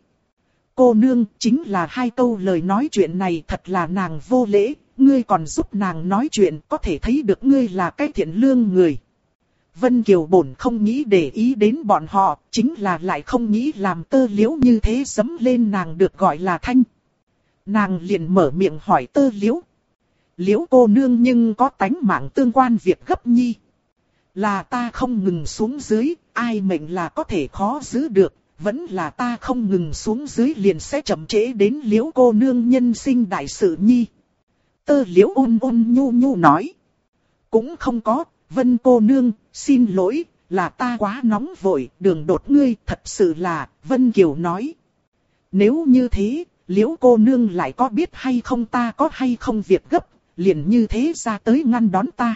Cô nương chính là 2 câu lời nói chuyện này thật là nàng vô lễ, ngươi còn giúp nàng nói chuyện có thể thấy được ngươi là cái thiện lương người. Vân Kiều bổn không nghĩ để ý đến bọn họ, chính là lại không nghĩ làm Tơ Liễu như thế dẫm lên nàng được gọi là thanh. Nàng liền mở miệng hỏi Tơ Liễu. Liễu cô nương nhưng có tánh mạng tương quan việc gấp nhi. Là ta không ngừng xuống dưới, ai mệnh là có thể khó giữ được, vẫn là ta không ngừng xuống dưới liền sẽ chậm trễ đến Liễu cô nương nhân sinh đại sự nhi. Tơ Liễu ôn ôn nhu nhu nói. Cũng không có, Vân cô nương, xin lỗi, là ta quá nóng vội, đường đột ngươi, thật sự là, Vân Kiều nói. Nếu như thế, Liễu cô nương lại có biết hay không ta có hay không việc gấp, liền như thế ra tới ngăn đón ta.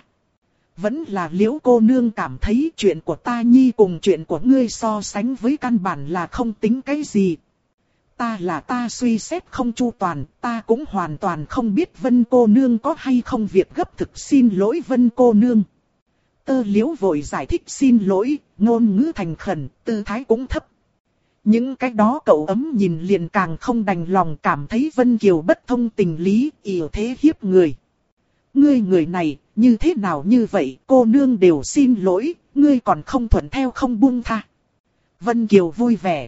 Vẫn là Liễu cô nương cảm thấy chuyện của ta nhi cùng chuyện của ngươi so sánh với căn bản là không tính cái gì. Ta là ta suy xét không chu toàn, ta cũng hoàn toàn không biết Vân cô nương có hay không việc gấp, thực xin lỗi Vân cô nương. Tơ Liễu vội giải thích xin lỗi, ngôn ngữ thành khẩn, tư thái cũng thấp. Những cái đó cậu ấm nhìn liền càng không đành lòng, cảm thấy Vân Kiều bất thông tình lý, yểu thế hiếp người. Ngươi người này, như thế nào như vậy, cô nương đều xin lỗi, ngươi còn không thuận theo không buông tha. Vân Kiều vui vẻ.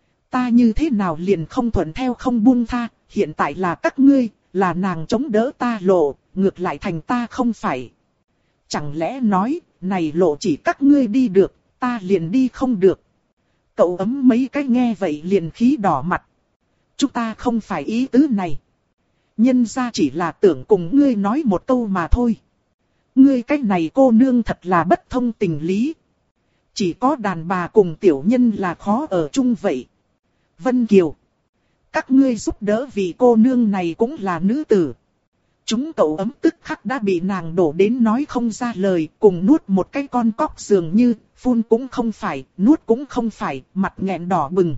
Ta như thế nào liền không thuận theo không buông tha, hiện tại là các ngươi, là nàng chống đỡ ta lộ, ngược lại thành ta không phải. Chẳng lẽ nói, này lộ chỉ các ngươi đi được, ta liền đi không được. Cậu ấm mấy cái nghe vậy liền khí đỏ mặt. Chúng ta không phải ý tứ này. Nhân ra chỉ là tưởng cùng ngươi nói một câu mà thôi. Ngươi cái này cô nương thật là bất thông tình lý. Chỉ có đàn bà cùng tiểu nhân là khó ở chung vậy. Vân Kiều. Các ngươi giúp đỡ vì cô nương này cũng là nữ tử. Chúng cậu ấm tức khắc đã bị nàng đổ đến nói không ra lời, cùng nuốt một cái con cóc dường như, phun cũng không phải, nuốt cũng không phải, mặt nghẹn đỏ bừng.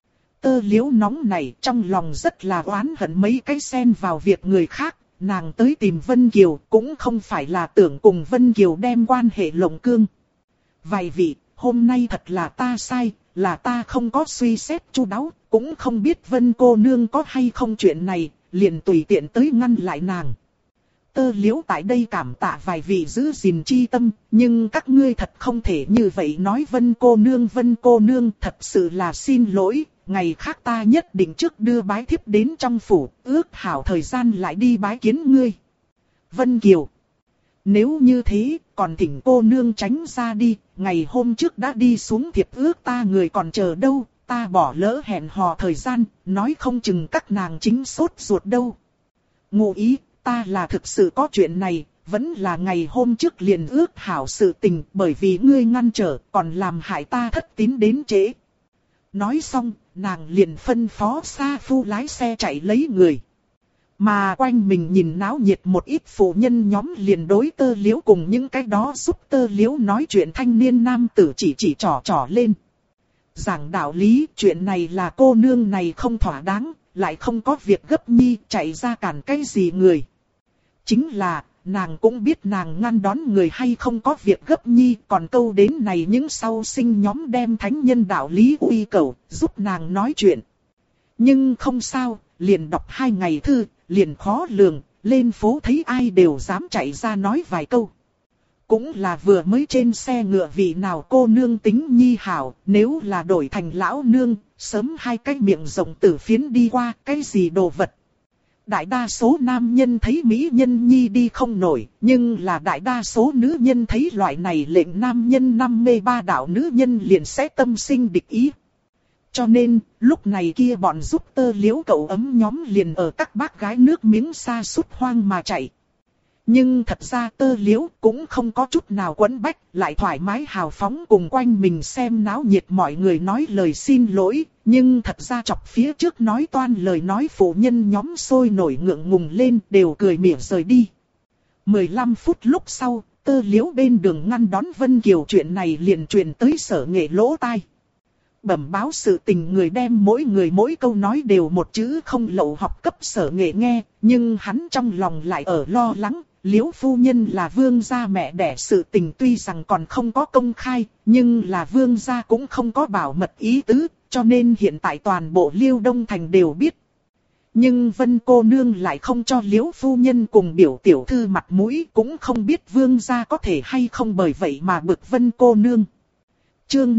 Tơ Liễu nóng này trong lòng rất là oán hận mấy cái xen vào việc người khác, nàng tới tìm Vân Kiều cũng không phải là tưởng cùng Vân Kiều đem quan hệ lộng cương. Vài vị, hôm nay thật là ta sai, là ta không có suy xét chu đáo, cũng không biết Vân cô nương có hay không chuyện này, liền tùy tiện tới ngăn lại nàng. Tơ Liễu tại đây cảm tạ vài vị giữ gìn chi tâm, nhưng các ngươi thật không thể như vậy nói Vân cô nương thật sự là xin lỗi, ngày khác ta nhất định trước đưa bái thiếp đến trong phủ, ước hảo thời gian lại đi bái kiến ngươi. Vân Kiều. Nếu như thế, còn thỉnh cô nương tránh ra đi, ngày hôm trước đã đi xuống thiệp ước ta người còn chờ đâu, ta bỏ lỡ hẹn hò thời gian, nói không chừng các nàng chính sốt ruột đâu. Ngụ ý, ta là thực sự có chuyện này, vẫn là ngày hôm trước liền ước hảo sự tình, bởi vì ngươi ngăn trở, còn làm hại ta thất tín đến trễ. Nói xong, nàng liền phân phó sa phu lái xe chạy lấy người. Mà quanh mình nhìn náo nhiệt một ít phụ nhân nhóm liền đối Tơ Liễu cùng những cái đó giúp Tơ Liễu nói chuyện thanh niên nam tử chỉ trỏ lên. Giảng đạo lý, chuyện này là cô nương này không thỏa đáng, lại không có việc gấp nhi, chạy ra cản cái gì người. Chính là, nàng cũng biết nàng ngăn đón người hay không có việc gấp nhi, còn câu đến này những sau sinh nhóm đem thánh nhân đạo lý uy cầu, giúp nàng nói chuyện. Nhưng không sao, liền đọc 2 ngày thư, liền khó lường, lên phố thấy ai đều dám chạy ra nói vài câu. Cũng là vừa mới trên xe ngựa vị nào cô nương tính nhi hảo, nếu là đổi thành lão nương, sớm 2 cái miệng rộng tử phiến đi qua, cái gì đồ vật. Đại đa số nam nhân thấy mỹ nhân nhi đi không nổi, nhưng là đại đa số nữ nhân thấy loại này lệnh nam nhân 53 đạo nữ nhân liền sẽ tâm sinh địch ý. Cho nên, lúc này kia bọn giúp Tơ Liễu cậu ấm nhóm liền ở các bác gái nước miếng xa sút hoang mà chạy. Nhưng thật ra Tơ Liễu cũng không có chút nào quẫn bách, lại thoải mái hào phóng cùng quanh mình xem náo nhiệt mọi người nói lời xin lỗi. Nhưng thật ra chọc phía trước nói toan lời nói phụ nhân nhóm sôi nổi ngượng ngùng lên đều cười mỉa rời đi. 15 phút lúc sau, Tơ Liễu bên đường ngăn đón Vân Kiều chuyện này liền truyền tới Sở Nghệ lỗ tai. Bẩm báo sự tình người đem mỗi người mỗi câu nói đều một chữ không lậu học cấp Sở Nghệ nghe, nhưng hắn trong lòng lại ở lo lắng. Liễu phu nhân là vương gia mẹ đẻ, sự tình tuy rằng còn không có công khai, nhưng là vương gia cũng không có bảo mật ý tứ, cho nên hiện tại toàn bộ Liêu Đông Thành đều biết. Nhưng Vân cô nương lại không cho Liễu phu nhân cùng biểu tiểu thư mặt mũi, cũng không biết vương gia có thể hay không bởi vậy mà bực Vân cô nương. Chương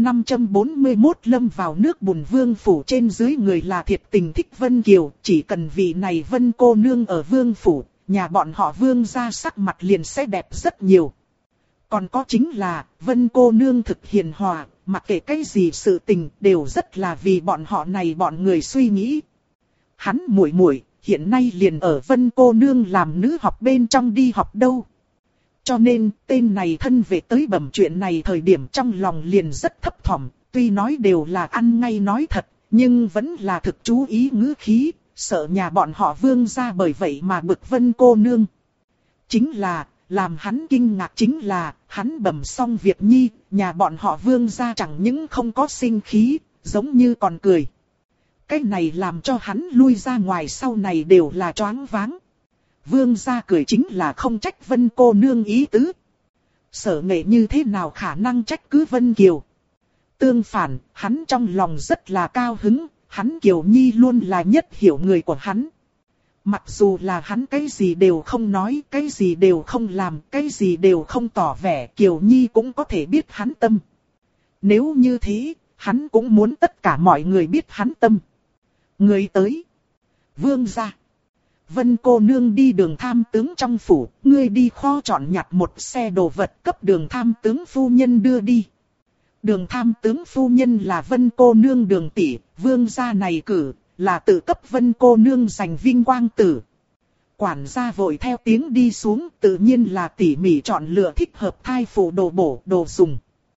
541 lâm vào nước bùn, vương phủ trên dưới người là thiệt tình thích Vân Kiều, chỉ cần vị này Vân cô nương ở vương phủ, nhà bọn họ vương gia sắc mặt liền sẽ đẹp rất nhiều. Còn có chính là, Vân cô nương thực hiền hòa, mặc kệ cái gì sự tình đều rất là vì bọn họ này bọn người suy nghĩ. Hắn muội muội hiện nay liền ở Vân cô nương làm nữ học bên trong đi học đâu. Cho nên, tên này thân về tới bẩm chuyện này thời điểm trong lòng liền rất thấp thỏm, tuy nói đều là ăn ngay nói thật, nhưng vẫn là thực chú ý ngữ khí, sợ nhà bọn họ vương gia bởi vậy mà bực Vân cô nương. Chính là, làm hắn kinh ngạc chính là, hắn bẩm xong việc nhi, nhà bọn họ vương gia chẳng những không có sinh khí, giống như còn cười. Cái này làm cho hắn lui ra ngoài sau này đều là choáng váng. Vương gia cười chính là không trách Vân cô nương ý tứ. Sở Nghệ như thế nào khả năng trách cứ Vân Kiều. Tương phản, hắn trong lòng rất là cao hứng, hắn Kiều Nhi luôn là nhất hiểu người của hắn. Mặc dù là hắn cái gì đều không nói, cái gì đều không làm, cái gì đều không tỏ vẻ, Kiều Nhi cũng có thể biết hắn tâm. Nếu như thế, hắn cũng muốn tất cả mọi người biết hắn tâm. Người tới. Vương gia. Vân cô nương đi đường tham tướng trong phủ, ngươi đi kho chọn nhặt một xe đồ vật cấp đường tham tướng phu nhân đưa đi. Đường tham tướng phu nhân là Vân cô nương Đường tỷ, vương gia này cử, là tự cấp Vân cô nương giành vinh quang tử. Quản gia vội theo tiếng đi xuống, tự nhiên là tỉ mỉ chọn lựa thích hợp thai phụ đồ bổ, đồ dùng.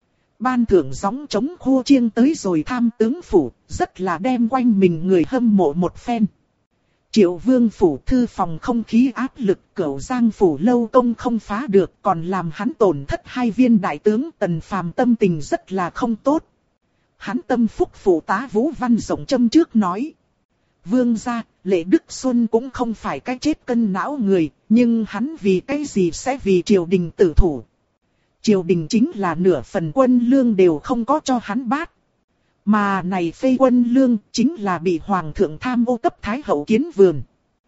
Ban thưởng gióng trống khô chiêng tới rồi tham tướng phủ, rất là đem quanh mình người hâm mộ một phen. Triệu vương phủ thư phòng không khí áp lực, Cửu Giang phủ lâu công không phá được, còn làm hắn tổn thất 2 viên đại tướng. Tần Phàm tâm tình rất là không tốt. Hắn tâm phúc phụ tá Vũ Văn rộng châm trước nói. Vương gia, Lệ Đức Xuân cũng không phải cái chết cân não người, nhưng hắn vì cái gì sẽ vì triều đình tử thủ. Triều đình chính là nửa phần quân lương đều không có cho hắn bát. Mà này phê quân lương chính là bị hoàng thượng tham ô cấp thái hậu kiến vườn.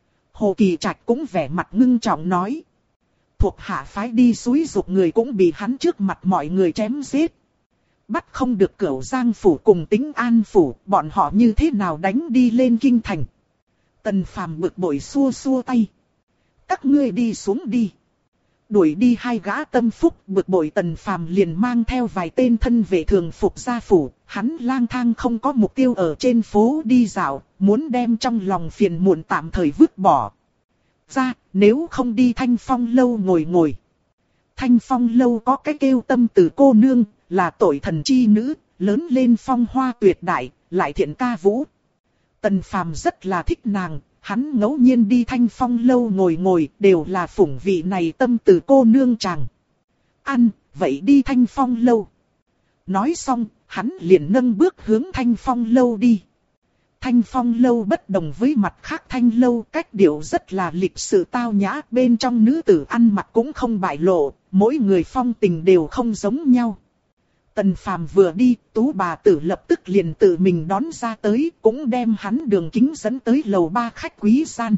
Hồ Kỳ Trạch cũng vẻ mặt ngưng trọng nói. Thuộc hạ phái đi xúi giục người cũng bị hắn trước mặt mọi người chém giết. Bắt không được Cửu Giang phủ cùng Tĩnh An phủ, bọn họ như thế nào đánh đi lên kinh thành. Tần Phàm bực bội xua xua tay. Các ngươi đi xuống đi. Đuổi đi 2 gã tâm phúc, bực bội Tần Phàm liền mang theo vài tên thân vệ thường phục ra phủ. Hắn lang thang không có mục tiêu ở trên phố đi dạo, muốn đem trong lòng phiền muộn tạm thời vứt bỏ. Ra, nếu không đi Thanh Phong lâu ngồi ngồi. Thanh Phong lâu có cái kêu tâm từ cô nương, là tội thần chi nữ, lớn lên phong hoa tuyệt đại, lại thiện ca vũ. Tần Phàm rất là thích nàng, hắn ngẫu nhiên đi Thanh Phong lâu ngồi ngồi, đều là phụng vị này tâm từ cô nương chàng. Ăn, vậy đi Thanh Phong lâu. Nói xong, hắn liền nâng bước hướng Thanh Phong lâu đi. Thanh Phong lâu bất đồng với mặt khác Thanh lâu, cách điệu rất là lịch sự tao nhã, bên trong nữ tử ăn mặc cũng không bại lộ, mỗi người phong tình đều không giống nhau. Tần Phàm vừa đi, Tú bà tử lập tức liền tự mình đón ra tới, cũng đem hắn đường kính dẫn tới lầu 3 khách quý gian.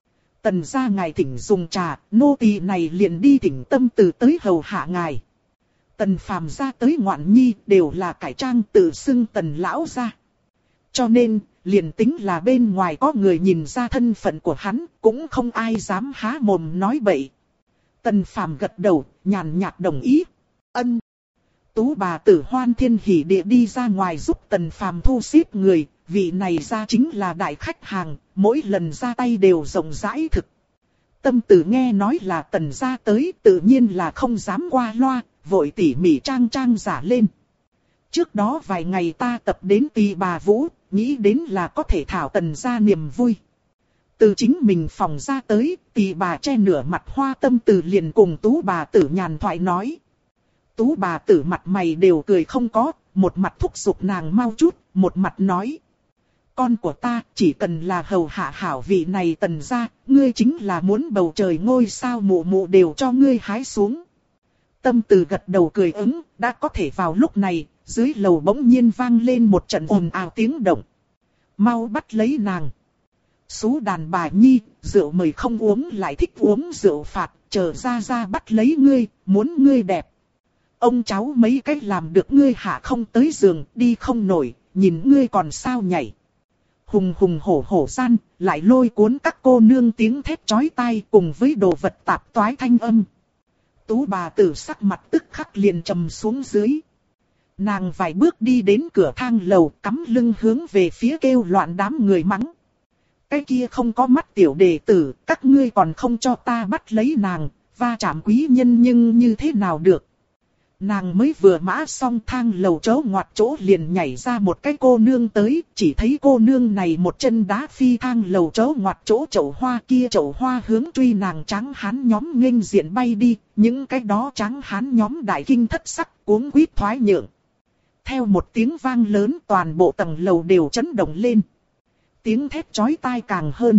Tần gia ngài thỉnh dùng trà, nô tỳ này liền đi thỉnh Tâm Từ tới hầu hạ ngài. Tần Phàm ra tới ngoạn nhi đều là cải trang tự xưng Tần lão gia. Cho nên, liền tính là bên ngoài có người nhìn ra thân phận của hắn, cũng không ai dám há mồm nói bậy. Tần Phàm gật đầu, nhàn nhạt đồng ý. Ân. Tú bà tử hoan thiên hỉ địa đi ra ngoài giúp Tần Phàm thu xếp người, vị này ra chính là đại khách hàng, mỗi lần ra tay đều rộng rãi thực. Tâm Tử nghe nói là Tần gia tới, tự nhiên là không dám qua loa, vội tỉ mỉ trang trang giả lên. Trước đó vài ngày ta tập đến Tỳ Bà Vũ, nghĩ đến là có thể thảo Tần gia niềm vui. Từ chính mình phòng ra tới, Tỳ bà che nửa mặt hoa. Tâm Tử liền cùng Tú bà tử nhàn thoại nói. Tú bà tử mặt mày đều cười không có, một mặt thúc giục nàng mau chút, một mặt nói. Con của ta chỉ cần là hầu hạ hảo vị này Tần gia, ngươi chính là muốn bầu trời ngôi sao mụ mụ đều cho ngươi hái xuống. Tâm Từ gật đầu cười ứng, đã có thể vào lúc này, dưới lầu bỗng nhiên vang lên một trận ồn ào tiếng động. Mau bắt lấy nàng. Sú đàn bà nhi, rượu mời không uống lại thích uống rượu phạt, chờ ra bắt lấy ngươi, muốn ngươi đẹp. Ông cháu mấy cách làm được ngươi hạ không tới giường, đi không nổi, nhìn ngươi còn sao nhảy. Hùng hùng hổ hổ gian, lại lôi cuốn các cô nương tiếng thét chói tai cùng với đồ vật tạp toái thanh âm. Tú bà tử sắc mặt tức khắc liền trầm xuống dưới. Nàng vài bước đi đến cửa thang lầu, cắm lưng hướng về phía kêu loạn đám người mắng. Cái kia không có mắt tiểu đệ tử, các ngươi còn không cho ta bắt lấy nàng, va chạm quý nhân nhưng như thế nào được. Nàng mới vừa mã xong thang lầu chỗ ngoặt chỗ liền nhảy ra một cái cô nương tới, chỉ thấy cô nương này một chân đá phi thang lầu chỗ ngoặt chỗ chậu hoa kia, chậu hoa hướng truy nàng trắng hán nhóm nghênh diện bay đi, những cái đó trắng hán nhóm đại kinh thất sắc cuống quýt thoái nhượng. Theo một tiếng vang lớn toàn bộ tầng lầu đều chấn động lên. Tiếng thét chói tai càng hơn.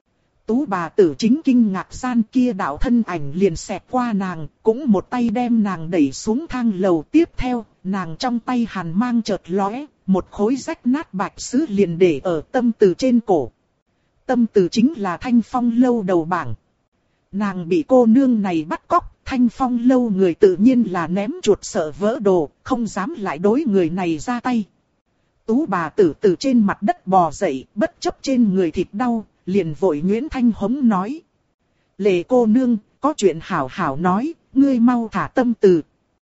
Tú bà tử chính kinh ngạc gian kia đạo thân ảnh liền xẹt qua nàng, cũng một tay đem nàng đẩy xuống thang lầu. Tiếp theo, nàng trong tay hàn mang chợt lóe, một khối rách nát bạch sứ liền để ở Tâm Từ trên cổ. Tâm Từ chính là Thanh Phong lâu đầu bảng. Nàng bị cô nương này bắt cóc, Thanh Phong lâu người tự nhiên là ném chuột sợ vỡ đồ, không dám lại đối người này ra tay. Tú bà tử từ trên mặt đất bò dậy, bất chấp trên người thịt đau, liền vội Nguyễn Thanh hống nói. Lệ cô nương, có chuyện hảo hảo nói, ngươi mau thả Tâm Từ.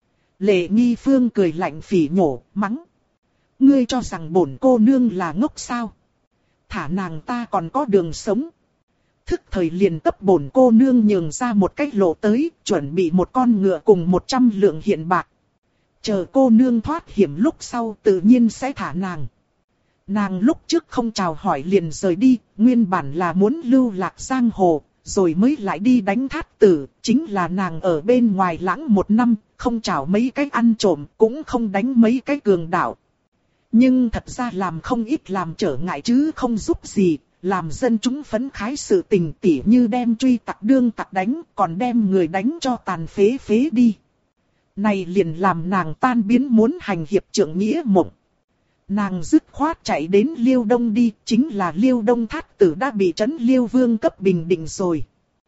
Lệ Nghi Phương cười lạnh phỉ nhổ, mắng. Ngươi cho rằng bổn cô nương là ngốc sao? Thả nàng ta còn có đường sống. Thức thời liền cấp bổn cô nương nhường ra một cách lộ tới, chuẩn bị một con ngựa cùng 100 lượng hiện bạc. Chờ cô nương thoát hiểm lúc sau tự nhiên sẽ thả nàng. Nàng lúc trước không chào hỏi liền rời đi, nguyên bản là muốn lưu lạc giang hồ, rồi mới lại đi đánh Thát Tử, chính là nàng ở bên ngoài lãng 1 năm, không chào mấy cái ăn trộm, cũng không đánh mấy cái cường đạo. Nhưng thật ra làm không ít làm trở ngại chứ không giúp gì, làm dân chúng phấn khái sự tình tỉ như đem truy tặc đương tặc đánh, còn đem người đánh cho tàn phế phế đi. Này liền làm nàng tan biến muốn hành hiệp trưởng nghĩa mộng. Nàng dứt khoát chạy đến Liêu Đông đi, chính là Liêu Đông Thát Tử đã bị trấn Liêu Vương cấp bình định rồi.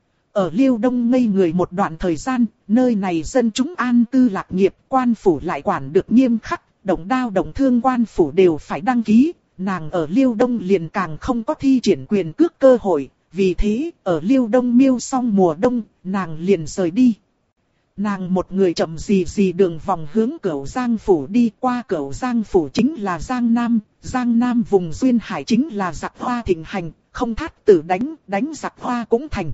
Ở Liêu Đông ngây người một đoạn thời gian, nơi này dân chúng an tư lạc nghiệp, quan phủ lại quản được nghiêm khắc, động đao động thương quan phủ đều phải đăng ký. Nàng ở Liêu Đông liền càng không có thi triển quyền cước cơ hội, vì thế ở Liêu Đông miêu xong mùa đông, nàng liền rời đi. Nàng một người chậm gì đường vòng hướng Cửu Giang phủ đi, qua Cửu Giang phủ chính là Giang Nam vùng duyên hải chính là giặc hoa thịnh hành, không Thát Tử đánh giặc hoa cũng thành.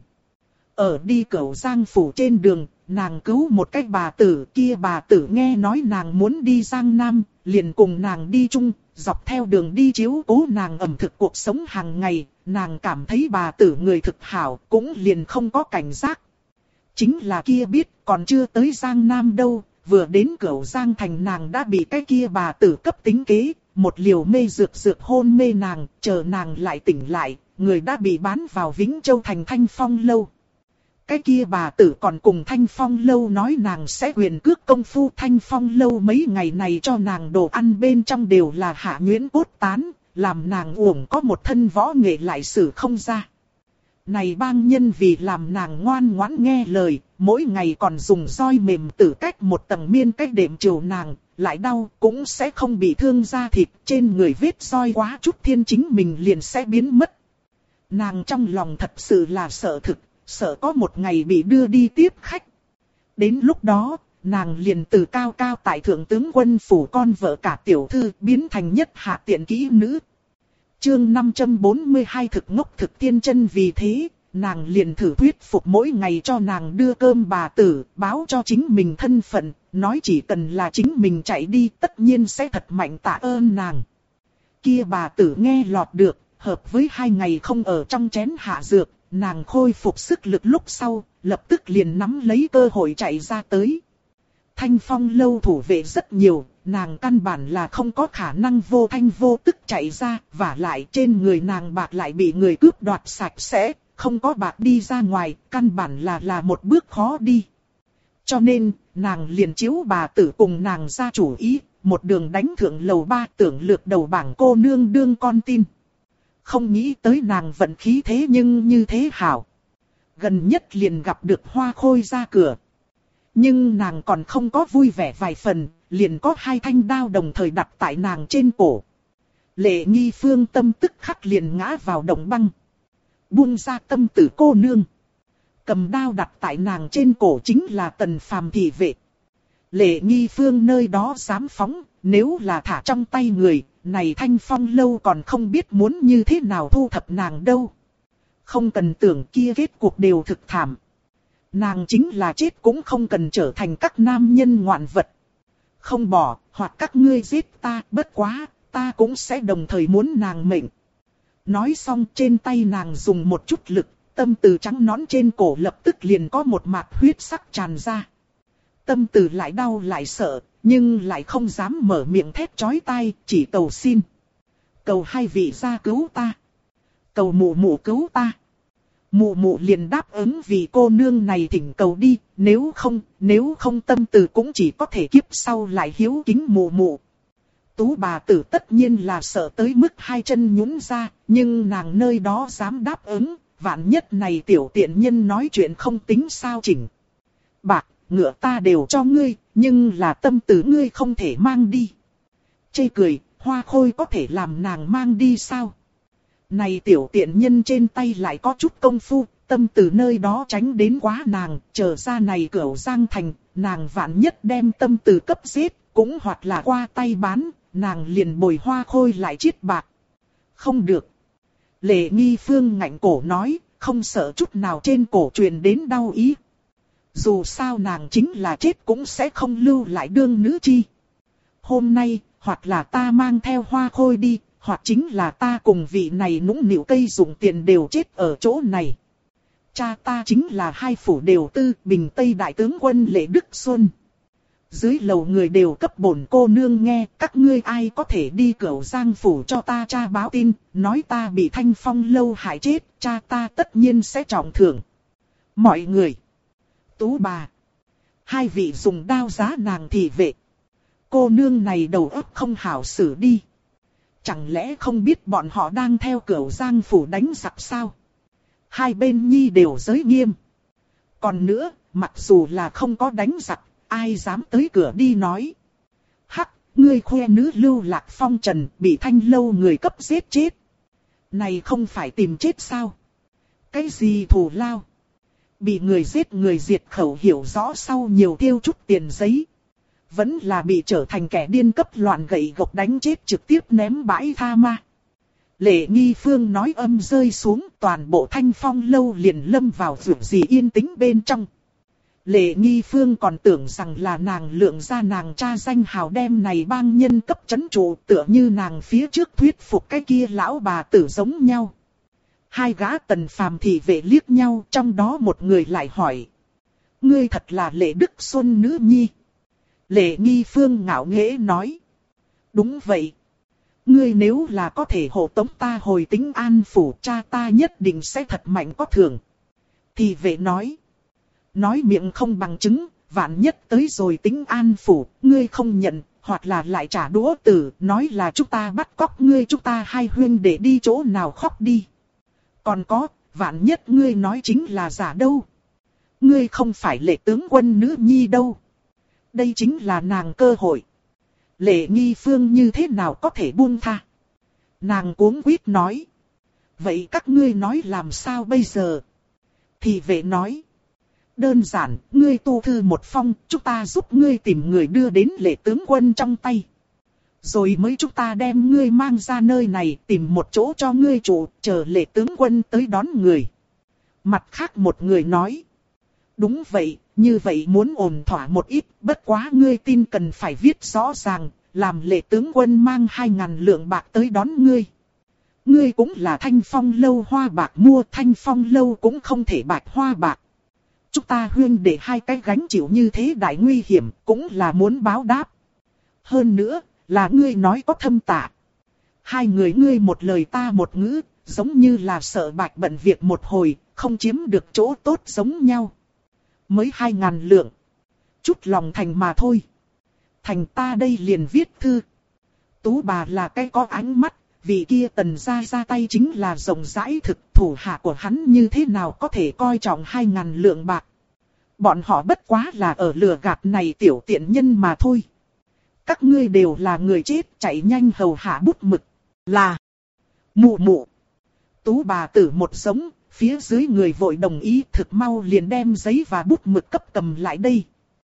Ở đi Cửu Giang phủ trên đường, nàng cứu một cái bà tử, kia bà tử nghe nói nàng muốn đi Giang Nam, liền cùng nàng đi chung, dọc theo đường đi chiếu cố nàng ẩm thực cuộc sống hàng ngày, nàng cảm thấy bà tử người thực hảo, cũng liền không có cảnh giác. Chính là kia biết còn chưa tới Giang Nam đâu, vừa đến Cửu Giang thành nàng đã bị cái kia bà tử cấp tính kế, một liều mê dược hôn mê nàng, chờ nàng lại tỉnh lại, người đã bị bán vào Vĩnh Châu thành Thanh Phong lâu. Cái kia bà tử còn cùng Thanh Phong lâu nói nàng sẽ quyền cước công phu. Thanh Phong lâu mấy ngày này cho nàng đồ ăn bên trong đều là hạ nhuyễn cốt tán, làm nàng uổng có một thân võ nghệ lại xử không ra. Này bang nhân vì làm nàng ngoan ngoãn nghe lời, mỗi ngày còn dùng roi mềm tử cách một tầng miên cách đệm chiều nàng, lại đau cũng sẽ không bị thương da thịt, trên người vết roi quá chút thiên chính mình liền sẽ biến mất. Nàng trong lòng thật sự là sợ thực, sợ có một ngày bị đưa đi tiếp khách. Đến lúc đó, nàng liền từ cao cao tại thượng tướng quân phủ con vợ cả tiểu thư biến thành nhất hạ tiện kỹ nữ. Chương 542 thực ngốc thực tiên chân, vì thế, nàng liền thử thuyết phục mỗi ngày cho nàng đưa cơm bà tử, báo cho chính mình thân phận, nói chỉ cần là chính mình chạy đi tất nhiên sẽ thật mạnh tạ ơn nàng. Kia bà tử nghe lọt được, hợp với 2 ngày không ở trong chén hạ dược, nàng khôi phục sức lực lúc sau, lập tức liền nắm lấy cơ hội chạy ra tới. Thanh Phong lâu thủ vệ rất nhiều, nàng căn bản là không có khả năng vô thanh vô tức chạy ra, và lại trên người nàng bạc lại bị người cướp đoạt sạch sẽ, không có bạc đi ra ngoài, căn bản là một bước khó đi. Cho nên, nàng liền chiếu bà tử cùng nàng ra chủ ý, một đường đánh thượng lầu 3 tưởng lược đầu bảng cô nương đương con tin. Không nghĩ tới nàng vận khí thế nhưng như thế hảo. Gần nhất liền gặp được Hoa Khôi ra cửa. Nhưng nàng còn không có vui vẻ vài phần, liền có 2 thanh đao đồng thời đặt tại nàng trên cổ. Lệ Nghi Phương tâm tức khắc liền ngã vào động băng. Buông ra tâm tử cô nương. Cầm đao đặt tại nàng trên cổ chính là Tần Phàm thị vệ. Lệ Nghi Phương nơi đó dám phóng, nếu là thả trong tay người, này Thanh Phong lâu còn không biết muốn như thế nào thu thập nàng đâu. Không cần tưởng kia kết cuộc đều thực thảm. Nàng chính là chết cũng không cần trở thành các nam nhân ngoạn vật. Không bỏ, hoặc các ngươi giết ta, bất quá, ta cũng sẽ đồng thời muốn nàng mệnh. Nói xong trên tay nàng dùng một chút lực, tâm từ trắng nõn trên cổ lập tức liền có một mạt huyết sắc tràn ra. Tâm từ lại đau lại sợ, nhưng lại không dám mở miệng thét chói tai, chỉ cầu xin. Cầu 2 vị gia cứu ta. Cầu mụ mụ cứu ta. Mụ mụ liền đáp ứng vì cô nương này thỉnh cầu đi, nếu không tâm từ cũng chỉ có thể kiếp sau lại hiếu kính mụ mụ. Tú bà tử tất nhiên là sợ tới mức 2 chân nhũn ra, nhưng nàng nơi đó dám đáp ứng, vạn nhất này tiểu tiện nhân nói chuyện không tính sao chỉnh. Bạc, ngựa ta đều cho ngươi, nhưng là tâm tử ngươi không thể mang đi. Chê cười, Hoa Khôi có thể làm nàng mang đi sao? Này tiểu tiện nhân trên tay lại có chút công phu, tâm từ nơi đó tránh đến quá nàng, trở ra này Cửu Giang thành, nàng vạn nhất đem tâm từ cấp giết, cũng hoặc là qua tay bán, nàng liền bồi Hoa Khôi lại chiết bạc. Không được. Lệ Nghi Phương ngạnh cổ nói, không sợ chút nào trên cổ truyền đến đau ý. Dù sao nàng chính là chết cũng sẽ không lưu lại đương nữ chi. Hôm nay, hoặc là ta mang theo Hoa Khôi đi, hoặc chính là ta cùng vị này nũng nịu cây dùng tiền đều chết ở chỗ này. Cha ta chính là 2 phủ đều tư, Bình Tây đại tướng quân Lệ Đức Xuân. Dưới lầu người đều cấp bổn cô nương nghe, các ngươi ai có thể đi Cửu Giang phủ cho ta cha báo tin, nói ta bị Thanh Phong lâu hại chết, cha ta tất nhiên sẽ trọng thưởng. Mọi người. Tú bà. 2 vị dùng đao giá nàng thị vệ. Cô nương này đầu óc không hảo xử đi. Chẳng lẽ không biết bọn họ đang theo Cửu Giang phủ đánh giặc sao? 2 bên nhi đều giới nghiêm. Còn nữa, mặc dù là không có đánh giặc, ai dám tới cửa đi nói. Hắc, ngươi khoe nữ lưu lạc phong trần, bị Thanh lâu người cấp giết chết. Này không phải tìm chết sao? Cái gì thù lao? Bị người giết người diệt khẩu hiểu rõ sau nhiều tiêu chút tiền giấy. Vẫn là bị trở thành kẻ điên cấp loạn gậy gộc đánh chết trực tiếp ném bãi tha ma. Lệ Nghi Phương nói âm rơi xuống, toàn bộ Thanh Phong lâu liền lâm vào vượt gì yên tĩnh bên trong. Lệ Nghi Phương còn tưởng rằng là nàng lượng ra nàng cha danh hào đem này bang nhân cấp chấn trụ, tựa như nàng phía trước thuyết phục cái kia lão bà tử giống nhau. Hai gã Tần Phàm thị vệ liếc nhau, trong đó một người lại hỏi. Ngươi thật là Lệ Đức Xuân nữ nhi. Lệ Nghi Phương ngạo nghễ nói. Đúng vậy. Ngươi nếu là có thể hộ tống ta hồi Tĩnh An phủ, cha ta nhất định sẽ thật mạnh có thưởng. Thị vệ nói. Nói miệng không bằng chứng, vạn nhất tới rồi Tĩnh An phủ, ngươi không nhận, hoặc là lại trả đũa tử, nói là chúng ta bắt cóc ngươi, chúng ta hai huynh để đi chỗ nào khóc đi. Còn có, vạn nhất ngươi nói chính là giả đâu. Ngươi không phải Lệ tướng quân nữ nhi đâu. Đây chính là nàng cơ hội. Lệ Nghi Phương như thế nào có thể buông tha. Nàng cuống quýt nói. Vậy các ngươi nói làm sao bây giờ? Thị vệ nói. Đơn giản, ngươi tu thư một phong, chúng ta giúp ngươi tìm người đưa đến Lệ tướng quân trong tay. Rồi mới chúng ta đem ngươi mang ra nơi này, tìm một chỗ cho ngươi trụ, chờ Lệ tướng quân tới đón người. Mặt khác một người nói. Đúng vậy, như vậy muốn ổn thỏa một ít, bất quá ngươi tin cần phải viết rõ ràng, làm Lệ tướng quân mang 2.000 lượng bạc tới đón ngươi. Ngươi cũng là Thanh Phong lâu hoa bạc mua, Thanh Phong lâu cũng không thể bạch hoa bạc. Chúng ta huyên để hai cái gánh chịu như thế đại nguy hiểm, cũng là muốn báo đáp. Hơn nữa, là ngươi nói có thâm tạ. Hai người ngươi một lời ta một ngữ, giống như là sợ bạch bận việc một hồi, không chiếm được chỗ tốt giống nhau. Mới 2.000 lượng. Chút lòng thành mà thôi. Thành ta đây liền viết thư. Tú bà là cái có ánh mắt, vì kia Tần gia ra tay chính là rộng rãi thực, thủ hạ của hắn như thế nào có thể coi trọng 2.000 lượng bạc. Bọn họ bất quá là ở lừa gạt này tiểu tiện nhân mà thôi. Các ngươi đều là người chết, chạy nhanh hầu hạ bút mực. Là mụ mụ. Tú bà tử một giống, phía dưới người vội đồng ý, thực mau liền đem giấy và bút mực cấp cầm lại đây.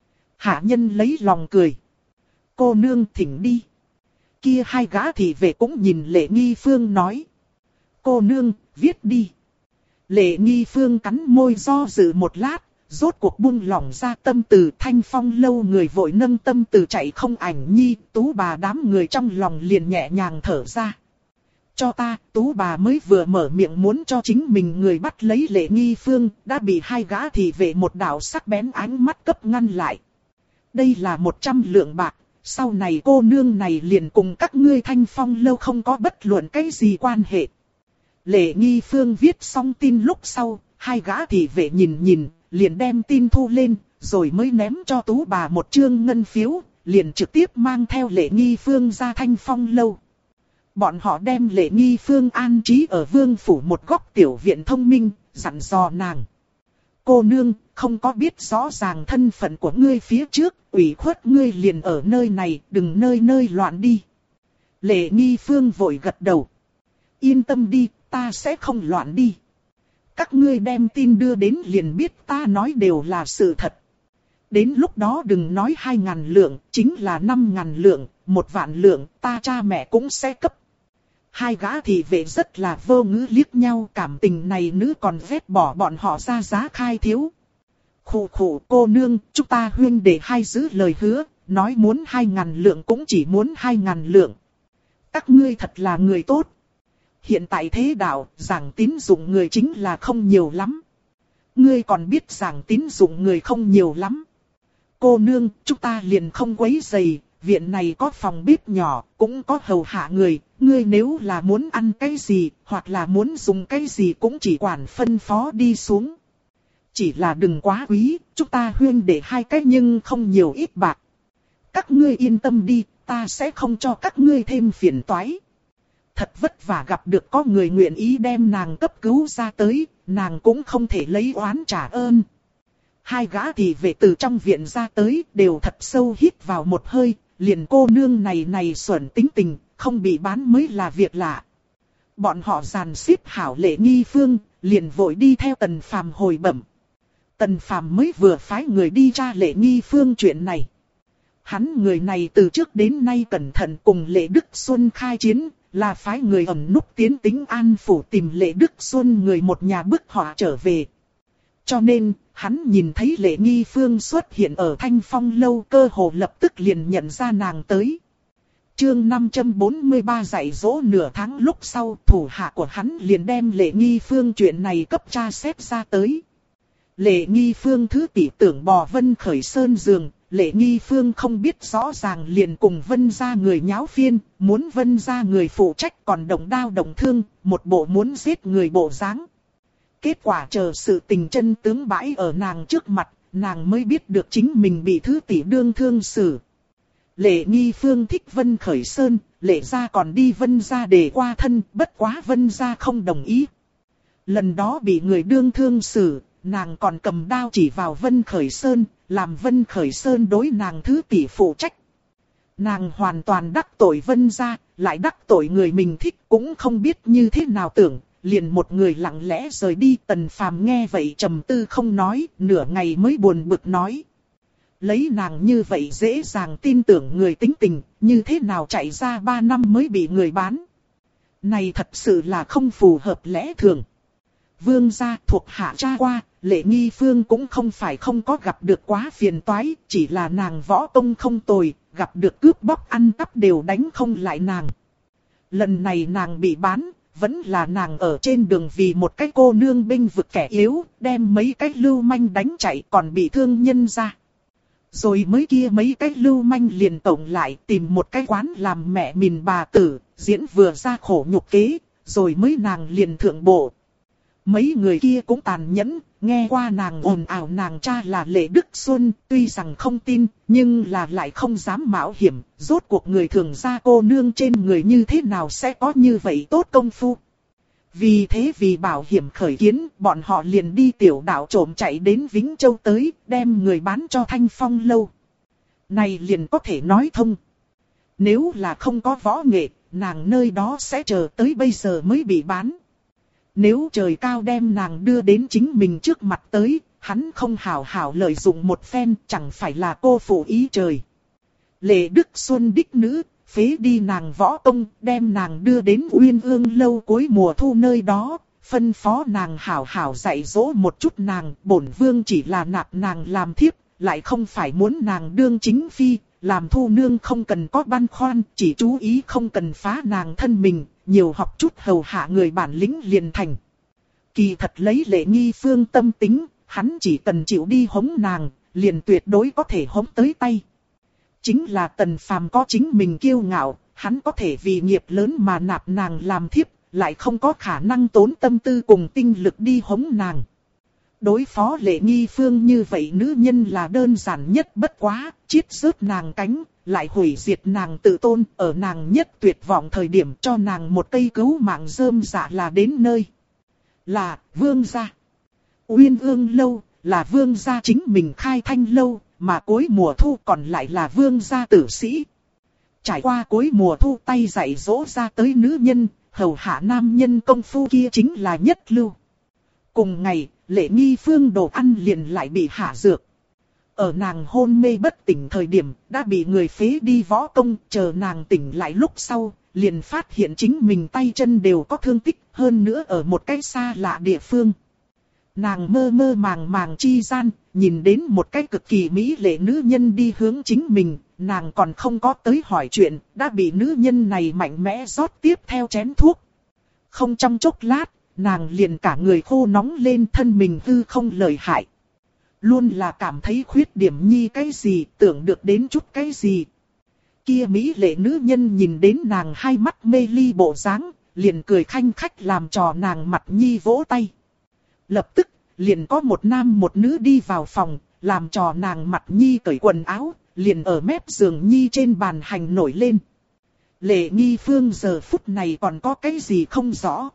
Hạ nhân lấy lòng cười. Cô nương thỉnh đi. Kia hai gã thị vệ cũng nhìn Lệ Nghi Phương nói. Cô nương, viết đi. Lệ Nghi Phương cắn môi do dự một lát, rốt cuộc buông lỏng ra tâm từ. Thanh Phong lâu người vội nâng tâm từ chạy không ảnh nhi, tú bà đám người trong lòng liền nhẹ nhàng thở ra. Cho ta, tú bà mới vừa mở miệng muốn cho chính mình người bắt lấy Lệ Nghi Phương, đã bị hai gã thị vệ một đạo sắc bén ánh mắt cấp ngăn lại. Đây là 100 lượng bạc, sau này cô nương này liền cùng các ngươi Thanh Phong lâu không có bất luận cái gì quan hệ. Lệ Nghi Phương viết xong tin lúc sau, hai gã thị vệ nhìn, liền đem tin thu lên, rồi mới ném cho tú bà một trương ngân phiếu, liền trực tiếp mang theo Lệ Nghi Phương ra Thanh Phong lâu. Bọn họ đem Lệ Nghi Phương an trí ở vương phủ một góc tiểu viện thông minh, dặn dò nàng. Cô nương, không có biết rõ ràng thân phận của ngươi phía trước, ủy khuất ngươi liền ở nơi này, đừng nơi nơi loạn đi. Lệ Nghi Phương vội gật đầu. Yên tâm đi, ta sẽ không loạn đi. Các ngươi đem tin đưa đến liền biết ta nói đều là sự thật. Đến lúc đó đừng nói 2.000 lượng, chính là 5.000 lượng, 1.000 lượng, ta cha mẹ cũng sẽ cấp. Hai gã thị vệ rất là vô ngữ liếc nhau, cảm tình này nữ còn vét bỏ bọn họ ra giá khai thiếu. Khụ khụ cô nương, chúng ta huyên để hai giữ lời hứa, nói muốn 2.000 lượng cũng chỉ muốn 2.000 lượng. Các ngươi thật là người tốt. Hiện tại thế đạo, giảng tín dụng người chính là không nhiều lắm. Ngươi còn biết giảng tín dụng người không nhiều lắm. Cô nương, chúng ta liền không quấy rầy, viện này có phòng bếp nhỏ, cũng có hầu hạ người. Ngươi nếu là muốn ăn cái gì, hoặc là muốn dùng cái gì cũng chỉ quản phân phó đi xuống. Chỉ là đừng quá quý, chúng ta huyên để hai cái nhưng không nhiều ít bạc. Các ngươi yên tâm đi, ta sẽ không cho các ngươi thêm phiền toái. Thật vất vả gặp được có người nguyện ý đem nàng cấp cứu ra tới, nàng cũng không thể lấy oán trả ơn. Hai gã thị vệ từ trong viện ra tới, đều thật sâu hít vào một hơi, liền cô nương này xuẩn tính tình, không bị bán mới là việc lạ. Bọn họ dàn xếp hảo Lệ Nghi Phương, liền vội đi theo Tần Phàm hồi bẩm. Tần Phàm mới vừa phái người đi tra Lệ Nghi Phương chuyện này. Hắn người này từ trước đến nay cẩn thận cùng Lệ Đức Xuân khai chiến, là phái người ẩn núp tiến Tĩnh An phủ tìm Lệ Đức Xuân người một nhà bức họa trở về. Cho nên, hắn nhìn thấy Lệ Nghi Phương xuất hiện ở Thanh Phong lâu, cơ hồ lập tức liền nhận ra nàng tới. Chương 543 dạy dỗ nửa tháng lúc sau, thủ hạ của hắn liền đem Lệ Nghi Phương chuyện này cấp tra xét ra tới. Lệ Nghi Phương thứ tỷ tưởng bò Vân Khởi Sơn giường, Lệ Nghi Phương không biết rõ ràng liền cùng Vân gia người nháo phiên, muốn Vân gia người phụ trách còn động đao động thương, một bộ muốn giết người bộ dáng. Kết quả chờ sự tình chân tướng bãi ở nàng trước mặt, nàng mới biết được chính mình bị thứ tỷ đương thương xử. Lệ Nghi Phương thích Vân Khởi Sơn, Lệ gia còn đi Vân gia để qua thân, bất quá Vân gia không đồng ý. Lần đó bị người đương thương xử, nàng còn cầm đao chỉ vào Vân Khởi Sơn, làm Vân Khởi Sơn đối nàng thứ tỷ phụ trách. Nàng hoàn toàn đắc tội Vân gia, lại đắc tội người mình thích, cũng không biết như thế nào tưởng, liền một người lặng lẽ rời đi. Tần Phàm nghe vậy trầm tư không nói, nửa ngày mới buồn bực nói. Lấy nàng như vậy dễ dàng tin tưởng người tính tình, như thế nào chạy ra 3 năm mới bị người bán. Này thật sự là không phù hợp lẽ thường. Vương gia thuộc hạ tra qua, Lệ Nghi Phương cũng không phải không có gặp được quá phiền toái, chỉ là nàng võ công không tồi, gặp được cướp bóc ăn cắp đều đánh không lại nàng. Lần này nàng bị bán, vẫn là nàng ở trên đường vì một cái cô nương bênh vực kẻ yếu, đem mấy cái lưu manh đánh chạy còn bị thương nhân ra. Rồi mới kia mấy cái lưu manh liền tổng lại tìm một cái quán làm mẹ mình bà tử, diễn vừa ra khổ nhục kế, rồi mới nàng liền thượng bộ. Mấy người kia cũng tàn nhẫn, nghe qua nàng ồn ào nàng cha là Lệ Đức Xuân, tuy rằng không tin, nhưng là lại không dám mạo hiểm, rốt cuộc người thường ra cô nương trên người như thế nào sẽ có như vậy tốt công phu. Vì thế vì bảo hiểm khởi kiến, bọn họ liền đi tiểu đảo trộm chạy đến Vĩnh Châu tới, đem người bán cho Thanh Phong lâu. Này liền có thể nói thông. Nếu là không có võ nghệ, nàng nơi đó sẽ chờ tới bây giờ mới bị bán. Nếu trời cao đem nàng đưa đến chính mình trước mặt tới, hắn không hảo hảo lợi dụng một phen, chẳng phải là cô phụ ý trời. Lệ Đức Xuân đích nữ, phế đi nàng võ công, đem nàng đưa đến Uyên Ương lâu cuối mùa thu nơi đó, phân phó nàng hảo hảo dạy dỗ một chút nàng, bổn vương chỉ là nạp nàng làm thiếp, lại không phải muốn nàng đương chính phi, làm thu nương không cần có băn khoăn, chỉ chú ý không cần phá nàng thân mình, nhiều học chút hầu hạ người bản lĩnh liền thành. Kỳ thật lấy Lệ Nghi Phương tâm tính, hắn chỉ cần chịu đi hống nàng, liền tuyệt đối có thể hống tới tay. Chính là Tần Phàm có chính mình kiêu ngạo, hắn có thể vì nghiệp lớn mà nạp nàng làm thiếp, lại không có khả năng tốn tâm tư cùng tinh lực đi hống nàng. Đối phó Lệ Nghi Phương như vậy nữ nhân là đơn giản nhất bất quá, chiết rớt nàng cánh, lại hủy diệt nàng tự tôn, ở nàng nhất tuyệt vọng thời điểm cho nàng một cây cứu mạng rơm dạ là đến nơi. Là vương gia. Uyên Ương lâu là vương gia chính mình khai thanh lâu, mà cuối mùa thu còn lại là vương gia tử sĩ. Trải qua cuối mùa thu tay dạy dỗ ra tới nữ nhân, hầu hạ nam nhân công phu kia chính là nhất lưu. Cùng ngày, Lệ Nghi Phương đồ ăn liền lại bị hạ dược. Ở nàng hôn mê bất tỉnh thời điểm, đã bị người phế đi võ công, chờ nàng tỉnh lại lúc sau, liền phát hiện chính mình tay chân đều có thương tích, hơn nữa ở một cái xa lạ địa phương. Nàng mơ mơ màng màng chi gian, nhìn đến một cái cực kỳ mỹ lệ nữ nhân đi hướng chính mình, nàng còn không có tới hỏi chuyện, đã bị nữ nhân này mạnh mẽ rót tiếp theo chén thuốc. Không trong chốc lát, nàng liền cả người khô nóng lên, thân mình hư không lợi hại. Luôn là cảm thấy khuyết điểm nhi cái gì, tưởng được đến chút cái gì. Kia mỹ lệ nữ nhân nhìn đến nàng hai mắt mê ly bộ dáng, liền cười khanh khách làm trò nàng mặt nhi vỗ tay. Lập tức, liền có một nam một nữ đi vào phòng, làm trò nàng mặt nhi cởi quần áo, liền ở mép giường nhi trên bàn hành nổi lên. Lệ Nghi Phương giờ phút này còn có cái gì không rõ.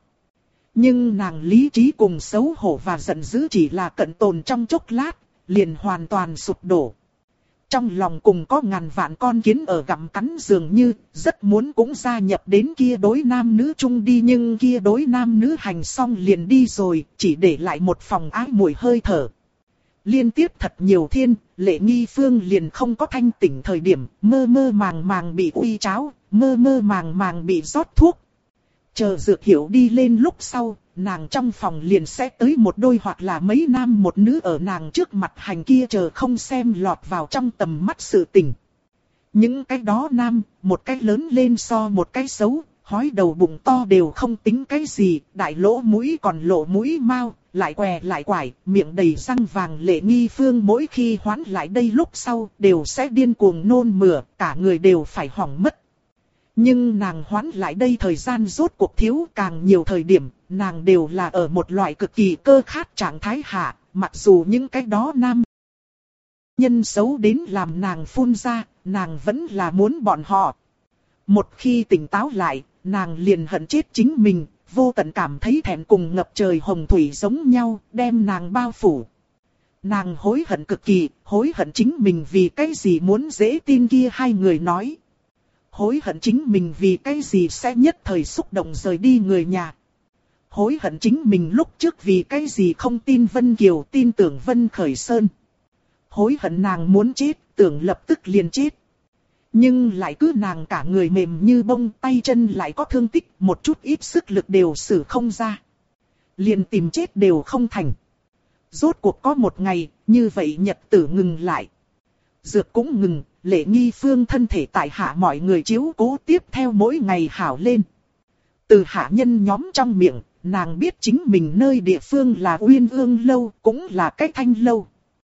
Nhưng nàng lý trí cùng xấu hổ và giận dữ chỉ là cận tồn trong chốc lát, liền hoàn toàn sụp đổ. Trong lòng cùng có ngàn vạn con kiến ở gặm cắn dường như, rất muốn cũng gia nhập đến kia đối nam nữ chung đi, nhưng kia đối nam nữ hành xong liền đi rồi, chỉ để lại một phòng ái mùi hơi thở. Liên tiếp thật nhiều thiên, Lệ Nghi Phương liền không có thanh tỉnh thời điểm, mơ mơ màng màng bị uy cháo, mơ mơ màng màng bị rót thuốc. Chờ dược hiểu đi lên lúc sau, nàng trong phòng liền sẽ tới một đôi hoặc là mấy nam một nữ ở nàng trước mặt hành kia chờ không xem lọt vào trong tầm mắt sự tình. Những cái đó nam, một cái lớn lên so một cái xấu, hói đầu bụng to đều không tính cái gì, đại lỗ mũi còn lộ mũi mau, lại què lại quải, miệng đầy răng vàng. Lệ Nghi Phương mỗi khi hoán lại đây lúc sau đều sẽ điên cuồng nôn mửa, cả người đều phải hỏng mất. Nhưng nàng hoán lại đây thời gian rốt cuộc thiếu, càng nhiều thời điểm, nàng đều là ở một loại cực kỳ cơ khát trạng thái hạ, mặc dù những cái đó nam nhân xấu đến làm nàng phun ra, nàng vẫn là muốn bọn họ. Một khi tỉnh táo lại, nàng liền hận chết chính mình, vô tận cảm thấy thẹn cùng ngập trời hồng thủy giống nhau, đem nàng bao phủ. Nàng hối hận cực kỳ, hối hận chính mình vì cái gì muốn dễ tin kia hai người nói. Hối hận chính mình vì cái gì sẽ nhất thời xúc động rời đi người nhà. Hối hận chính mình lúc trước vì cái gì không tin Vân Kiều, tin tưởng Vân Khởi Sơn. Hối hận nàng muốn chết, tưởng lập tức liền chết. Nhưng lại cứ nàng cả người mềm như bông, tay chân lại có thương tích, một chút ít sức lực đều sử không ra. Liền tìm chết đều không thành. Rốt cuộc có một ngày, như vậy nhật tử ngừng lại. Dược cũng ngừng, Lệ Nghi Phương thân thể tại hạ mọi người chiếu cố tiếp theo mỗi ngày hảo lên. Từ hạ nhân nhóm trong miệng, nàng biết chính mình nơi địa phương là Uyên Ương Lâu, cũng là Cách Thanh Lâu.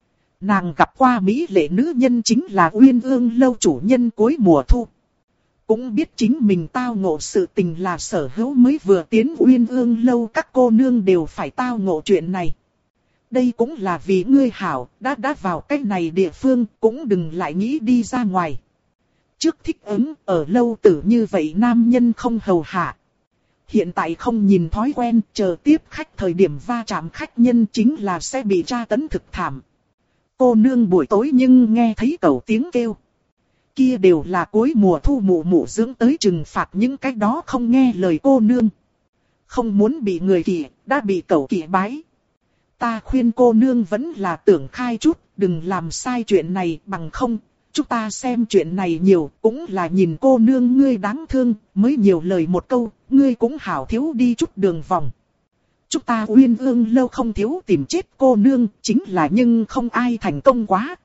Nàng gặp qua mỹ lệ nữ nhân chính là Uyên Ương Lâu chủ nhân cuối mùa thu. Cũng biết chính mình tao ngộ sự tình là Sở Hữu mới vừa tiến Uyên Ương Lâu, các cô nương đều phải tao ngộ chuyện này. Đây cũng là vì ngươi hảo, đã vào cái này địa phương, cũng đừng lại nghĩ đi ra ngoài. Trước thích ứng, ở lâu tử như vậy nam nhân không hầu hạ. Hiện tại không nhìn thói quen, chờ tiếp khách thời điểm va chạm khách nhân chính là sẽ bị tra tấn thực thảm. Cô nương buổi tối nhưng nghe thấy cẩu tiếng kêu. Kia đều là cuối mùa thu mụ mụ dưỡng tới trừng phạt những cái đó không nghe lời cô nương. Không muốn bị người kỵ, đã bị cẩu kỵ bái. Ta khuyên cô nương vẫn là tưởng khai chút, đừng làm sai chuyện này, bằng không, chúng ta xem chuyện này nhiều, cũng là nhìn cô nương ngươi đáng thương, mới nhiều lời một câu, ngươi cũng hảo thiếu đi chút đường vòng. Chúng ta Uyên Ương Lâu không thiếu tìm chết cô nương, chính là nhưng không ai thành công quá.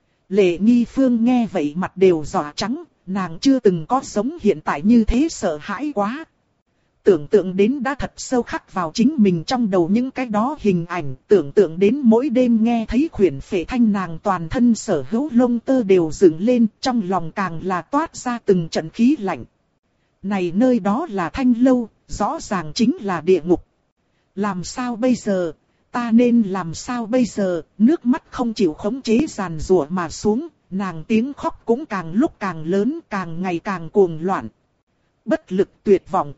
Lệ Nghi Phương nghe vậy mặt đều đỏ trắng, nàng chưa từng có sống hiện tại như thế sợ hãi quá. Tưởng tượng đến đã thật sâu khắc vào chính mình trong đầu những cái đó hình ảnh, tưởng tượng đến mỗi đêm nghe thấy khuyển phệ thanh nàng toàn thân Sở Hữu lông tơ đều dựng lên, trong lòng càng là toát ra từng trận khí lạnh. Này nơi đó là Thanh Lâu, rõ ràng chính là địa ngục. Làm sao bây giờ, ta nên làm sao bây giờ, nước mắt không chịu khống chế giàn giụa mà xuống, nàng tiếng khóc cũng càng lúc càng lớn, càng ngày càng cuồng loạn. Bất lực tuyệt vọng,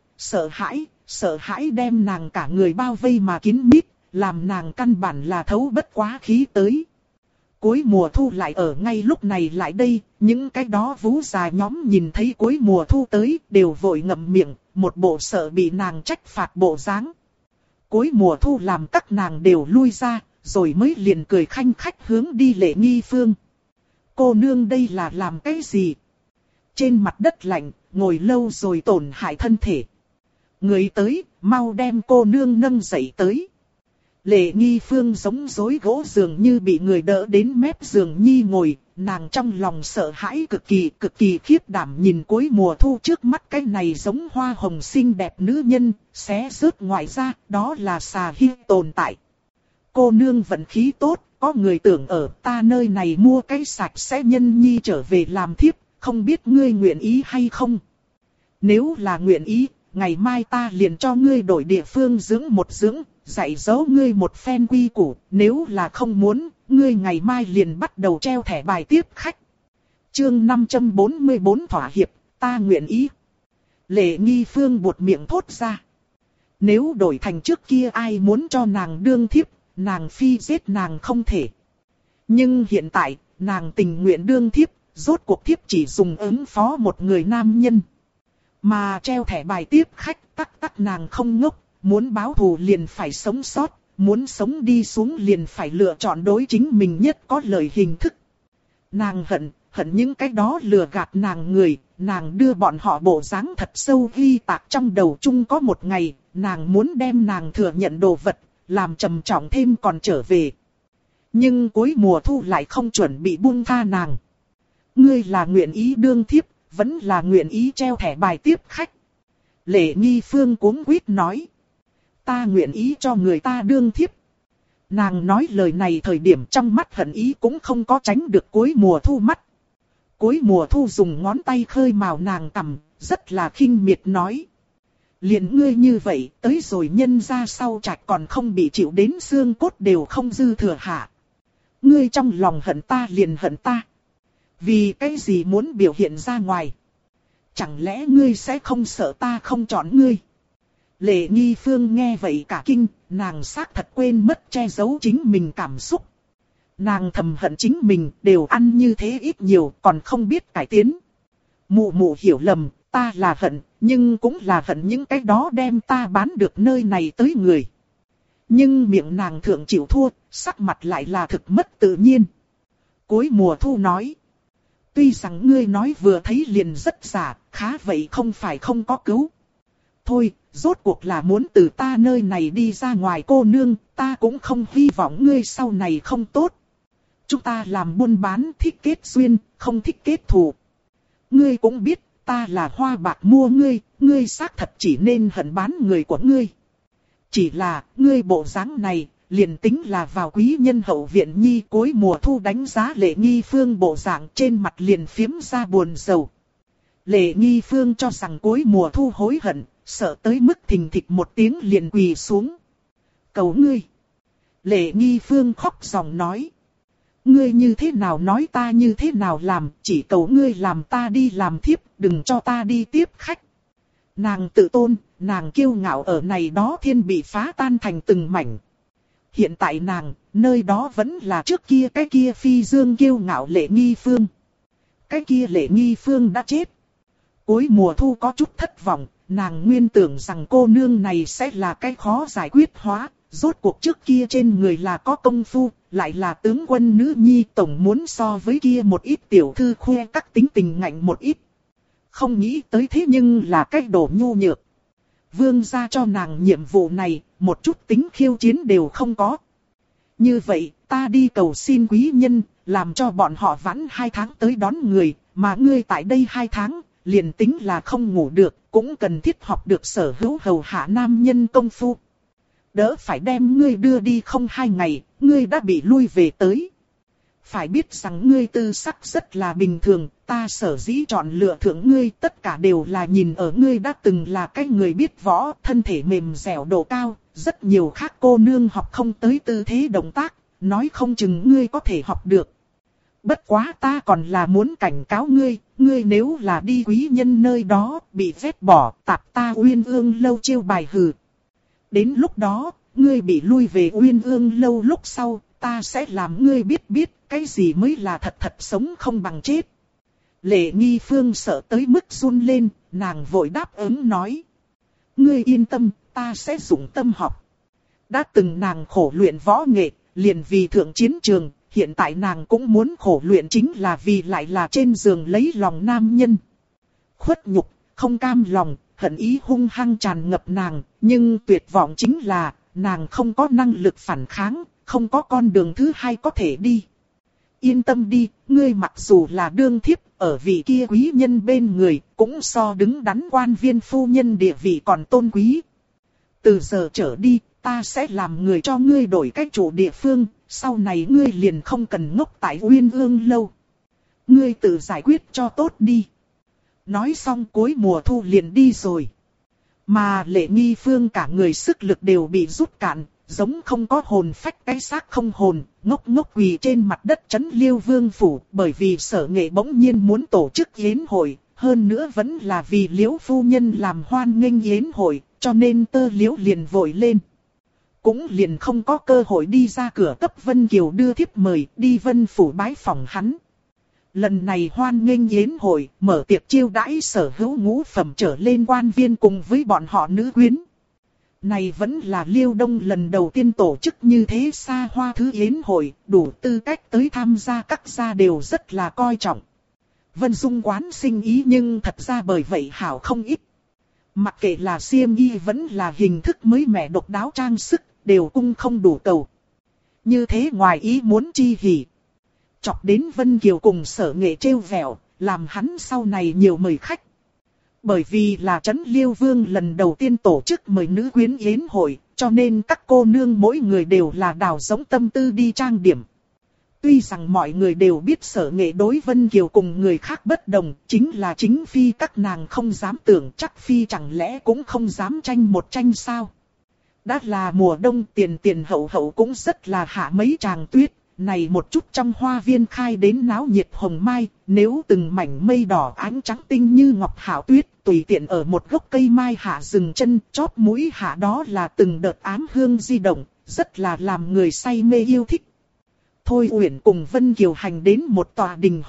sợ hãi đem nàng cả người bao vây mà kín mít, làm nàng căn bản là thấu bất quá khí tới. Cuối mùa thu lại ở ngay lúc này lại đây, những cái đó vú già nhóm nhìn thấy cuối mùa thu tới, đều vội ngậm miệng, một bộ sợ bị nàng trách phạt bộ dáng. Cuối mùa thu làm các nàng đều lui ra, rồi mới liền cười khanh khách hướng đi Lệ Nghi Phương. Cô nương đây là làm cái gì? Trên mặt đất lạnh, ngồi lâu rồi tổn hại thân thể. Người tới, mau đem cô nương nâng dậy tới. Lệ Nghi Phương giống rối gỗ dường như bị người đỡ đến mép giường nhi ngồi, nàng trong lòng sợ hãi cực kỳ khiếp đảm nhìn cuối mùa thu trước mắt cái này giống hoa hồng xinh đẹp nữ nhân, xé rớt ngoài ra, đó là xà hi tồn tại. Cô nương vận khí tốt, có người tưởng ở ta nơi này mua cái sạch sẽ nhân nhi trở về làm thiếp, không biết ngươi nguyện ý hay không? Nếu là nguyện ý, ngày mai ta liền cho ngươi đổi địa phương dưỡng một dưỡng, dạy dỗ ngươi một phen quy củ, nếu là không muốn, ngươi ngày mai liền bắt đầu treo thẻ bài tiếp khách. Chương 544 thỏa hiệp, ta nguyện ý. Lệ Nghi Phương buột miệng thốt ra. Nếu đổi thành trước kia ai muốn cho nàng đương thiếp, nàng phi giết nàng không thể. Nhưng hiện tại, nàng tình nguyện đương thiếp, rốt cuộc thiếp chỉ dùng ứng phó một người nam nhân. Mà treo thẻ bài tiếp khách tắc nàng không ngốc, muốn báo thù liền phải sống sót, muốn sống đi xuống liền phải lựa chọn đối chính mình nhất có lợi hình thức. Nàng hận những cái đó lừa gạt nàng người, nàng đưa bọn họ bộ dáng thật sâu ghi tạc trong đầu chung. Có một ngày, nàng muốn đem nàng thừa nhận đồ vật, làm trầm trọng thêm còn trở về. Nhưng cuối mùa thu lại không chuẩn bị buông tha nàng. Ngươi là nguyện ý đương thiếp, vẫn là nguyện ý treo thẻ bài tiếp khách. Lệ Nghi Phương cuống quýt nói. Ta nguyện ý cho người ta đương thiếp. Nàng nói lời này thời điểm trong mắt hận ý cũng không có tránh được cuối mùa thu mắt. Cuối mùa thu dùng ngón tay khơi màu nàng cằm, rất là khinh miệt nói. Liền ngươi như vậy, tới rồi nhân ra sau trạch còn không bị chịu đến xương cốt đều không dư thừa hạ. Ngươi trong lòng hận ta liền hận ta. Vì cái gì muốn biểu hiện ra ngoài? Chẳng lẽ ngươi sẽ không sợ ta không chọn ngươi? Lệ Nghi Phương nghe vậy cả kinh, nàng xác thật quên mất che giấu chính mình cảm xúc. Nàng thầm hận chính mình, đều ăn như thế ít nhiều, còn không biết cải tiến. Mụ mụ hiểu lầm, ta là hận, nhưng cũng là hận những cái đó đem ta bán được nơi này tới người. Nhưng miệng nàng thượng chịu thua, sắc mặt lại là thực mất tự nhiên. Cuối mùa thu nói. Tuy rằng ngươi nói vừa thấy liền rất giả, khá vậy không phải không có cứu. Thôi, rốt cuộc là muốn từ ta nơi này đi ra ngoài cô nương, ta cũng không hy vọng ngươi sau này không tốt. Chúng ta làm buôn bán thích kết duyên, không thích kết thù. Ngươi cũng biết, ta là hoa bạc mua ngươi, ngươi xác thật chỉ nên hận bán người của ngươi. Chỉ là, ngươi bộ dáng này, liền tính là vào quý nhân hậu viện nhi cuối mùa thu đánh giá Lệ Nghi Phương bộ dạng trên mặt liền phiếm ra buồn rầu. Lệ Nghi Phương cho rằng cuối mùa thu hối hận, sợ tới mức thình thịch một tiếng liền quỳ xuống. Cầu ngươi. Lệ Nghi Phương khóc ròng nói. Ngươi như thế nào nói ta như thế nào làm, chỉ cầu ngươi làm ta đi làm thiếp, đừng cho ta đi tiếp khách. Nàng tự tôn, nàng kiêu ngạo ở này đó thiên bị phá tan thành từng mảnh. Hiện tại nàng, nơi đó vẫn là trước kia cái kia phi dương kiêu ngạo Lệ Nghi Phương. Cái kia Lệ Nghi Phương đã chết. Cuối mùa thu có chút thất vọng, nàng nguyên tưởng rằng cô nương này sẽ là cái khó giải quyết hóa. Rốt cuộc trước kia trên người là có công phu, lại là tướng quân nữ nhi tổng muốn so với kia một ít tiểu thư khoe các tính tình ngạnh một ít. Không nghĩ tới thế nhưng là cái đồ nhu nhược. Vương gia cho nàng nhiệm vụ này, một chút tính khiêu chiến đều không có. Như vậy, ta đi cầu xin quý nhân, làm cho bọn họ vãn 2 tháng tới đón người, mà ngươi tại đây 2 tháng, liền tính là không ngủ được, cũng cần thiết học được sở hữu hầu hạ nam nhân công phu. Đỡ phải đem ngươi đưa đi không 2 ngày, ngươi đã bị lui về tới. Phải biết rằng ngươi tư sắc rất là bình thường, ta sở dĩ chọn lựa thượng ngươi tất cả đều là nhìn ở ngươi đã từng là cái người biết võ, thân thể mềm dẻo độ cao, rất nhiều khác cô nương học không tới tư thế động tác, nói không chừng ngươi có thể học được. Bất quá ta còn là muốn cảnh cáo ngươi, ngươi nếu là đi quý nhân nơi đó, bị vét bỏ, tạp ta Uyên Ương lâu chiêu bài hừ. Đến lúc đó, ngươi bị lui về Uyên Ương lâu lúc sau, ta sẽ làm ngươi biết cái gì mới là thật sống không bằng chết. Lệ Nghi Phương sợ tới mức run lên, nàng vội đáp ứng nói. Ngươi yên tâm, ta sẽ dụng tâm học. Đã từng nàng khổ luyện võ nghệ, liền vì thượng chiến trường, hiện tại nàng cũng muốn khổ luyện chính là vì lại là trên giường lấy lòng nam nhân. Khuất nhục, không cam lòng, hận ý hung hăng tràn ngập nàng, nhưng tuyệt vọng chính là, nàng không có năng lực phản kháng, không có con đường thứ hai có thể đi. Yên tâm đi, ngươi mặc dù là đương thiếp, ở vị kia quý nhân bên người, cũng so đứng đắn quan viên phu nhân địa vị còn tôn quý. Từ giờ trở đi, ta sẽ làm người cho ngươi đổi cách chủ địa phương, sau này ngươi liền không cần ngốc tại Uyên Ương lâu. Ngươi tự giải quyết cho tốt đi. Nói xong cuối mùa thu liền đi rồi. Mà Lệ Nghi Phương cả người sức lực đều bị rút cạn, giống không có hồn phách cái xác không hồn, ngốc ngốc quỳ trên mặt đất trấn Liêu Vương phủ, bởi vì Sở Nghệ bỗng nhiên muốn tổ chức yến hội, hơn nữa vẫn là vì Liễu phu nhân làm hoan nghênh yến hội, cho nên Tơ Liễu liền vội lên. Cũng liền không có cơ hội đi ra cửa cấp Vân Kiều đưa thiếp mời, đi Vân phủ bái phỏng hắn. Lần này hoan nghênh yến hội, mở tiệc chiêu đãi sở hữu ngũ phẩm trở lên quan viên cùng với bọn họ nữ quyến. Này vẫn là Liêu Đông lần đầu tiên tổ chức như thế xa hoa thứ yến hội, đủ tư cách tới tham gia các gia đều rất là coi trọng. Vân Dung quán sinh ý nhưng thật ra bởi vậy hảo không ít. Mặc kệ là xiêm y vẫn là hình thức mới mẻ độc đáo trang sức, đều cung không đủ cầu. Như thế ngoài ý muốn chi hỉ. Chọc đến Vân Kiều cùng Sở Nghệ trêu vẹo, làm hắn sau này nhiều mời khách. Bởi vì là Trấn Liêu Vương lần đầu tiên tổ chức mời nữ quyến yến hội, cho nên các cô nương mỗi người đều là đào giống tâm tư đi trang điểm. Tuy rằng mọi người đều biết Sở Nghệ đối Vân Kiều cùng người khác bất đồng, chính là chính phi các nàng không dám tưởng, chắc phi chẳng lẽ cũng không dám tranh một tranh sao. Đã là mùa đông, tiền tiền hậu hậu cũng rất là hạ mấy tràng tuyết. Này một chút trong hoa viên khai đến náo nhiệt hồng mai, nếu từng mảnh mây đỏ ánh trắng tinh như ngọc hảo tuyết, tùy tiện ở một gốc cây mai hạ dừng chân, chóp mũi hạ đó là từng đợt ám hương di động, rất là làm người say mê yêu thích. Thôi Uyển cùng Vân Kiều hành đến một tòa đình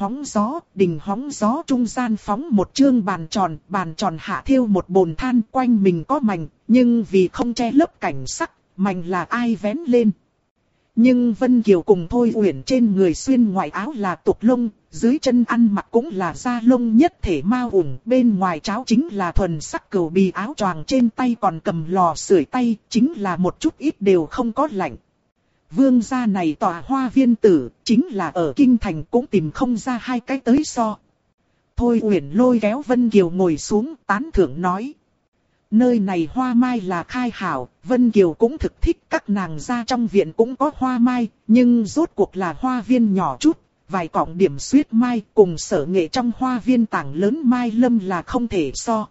hóng gió trung gian phóng một chương bàn tròn hạ thiêu một bồn than, quanh mình có mành, nhưng vì không che lấp cảnh sắc, mành là ai vén lên. Nhưng Vân Kiều cùng Thôi Uyển trên người xuyên ngoại áo là tục lông, dưới chân ăn mặc cũng là da lông nhất thể mao ủng, bên ngoài cháo chính là thuần sắc cừu bì, áo choàng trên tay còn cầm lò sưởi tay, chính là một chút ít đều không có lạnh. Vương gia này tòa hoa viên tử, chính là ở kinh thành cũng tìm không ra hai cái tới so. Thôi Uyển lôi kéo Vân Kiều ngồi xuống, tán thưởng nói. Nơi này hoa mai là khai hảo, Vân Kiều cũng thực thích, các nàng ra trong viện cũng có hoa mai, nhưng rốt cuộc là hoa viên nhỏ chút, vài cọng điểm xuyết mai cùng Sở Nghệ trong hoa viên tảng lớn mai lâm là không thể so.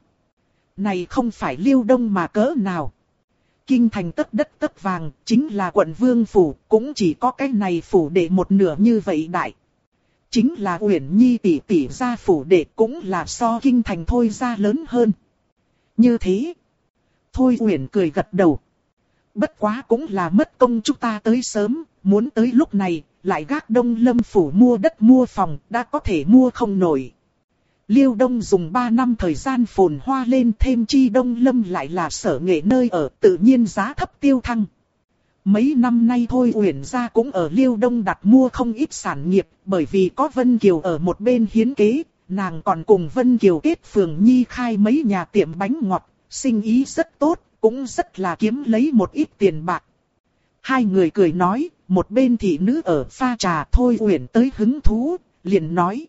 Này không phải Liêu Đông mà cỡ nào. Kinh thành tất đất tất vàng, chính là quận Vương phủ, cũng chỉ có cái này phủ đệ một nửa như vậy đại. Chính là Uyển Nhi tỷ tỷ gia phủ đệ cũng là so kinh thành Thôi gia lớn hơn. Như thế. Thôi Uyển cười gật đầu. Bất quá cũng là mất công chúng ta tới sớm, muốn tới lúc này, lại gác Đông Lâm phủ mua đất mua phòng, đã có thể mua không nổi. Liêu Đông dùng 3 năm thời gian phồn hoa lên, thêm chi Đông Lâm lại là Sở Nghệ nơi ở, tự nhiên giá thấp tiêu thăng. Mấy năm nay Thôi Uyển gia cũng ở Liêu Đông đặt mua không ít sản nghiệp, bởi vì có Vân Kiều ở một bên hiến kế, nàng còn cùng Vân Kiều kết phường nhi khai mấy nhà tiệm bánh ngọt, sinh ý rất tốt, cũng rất là kiếm lấy một ít tiền bạc. Hai người cười nói, một bên thị nữ ở pha trà. Thôi Uyển tới hứng thú, liền nói.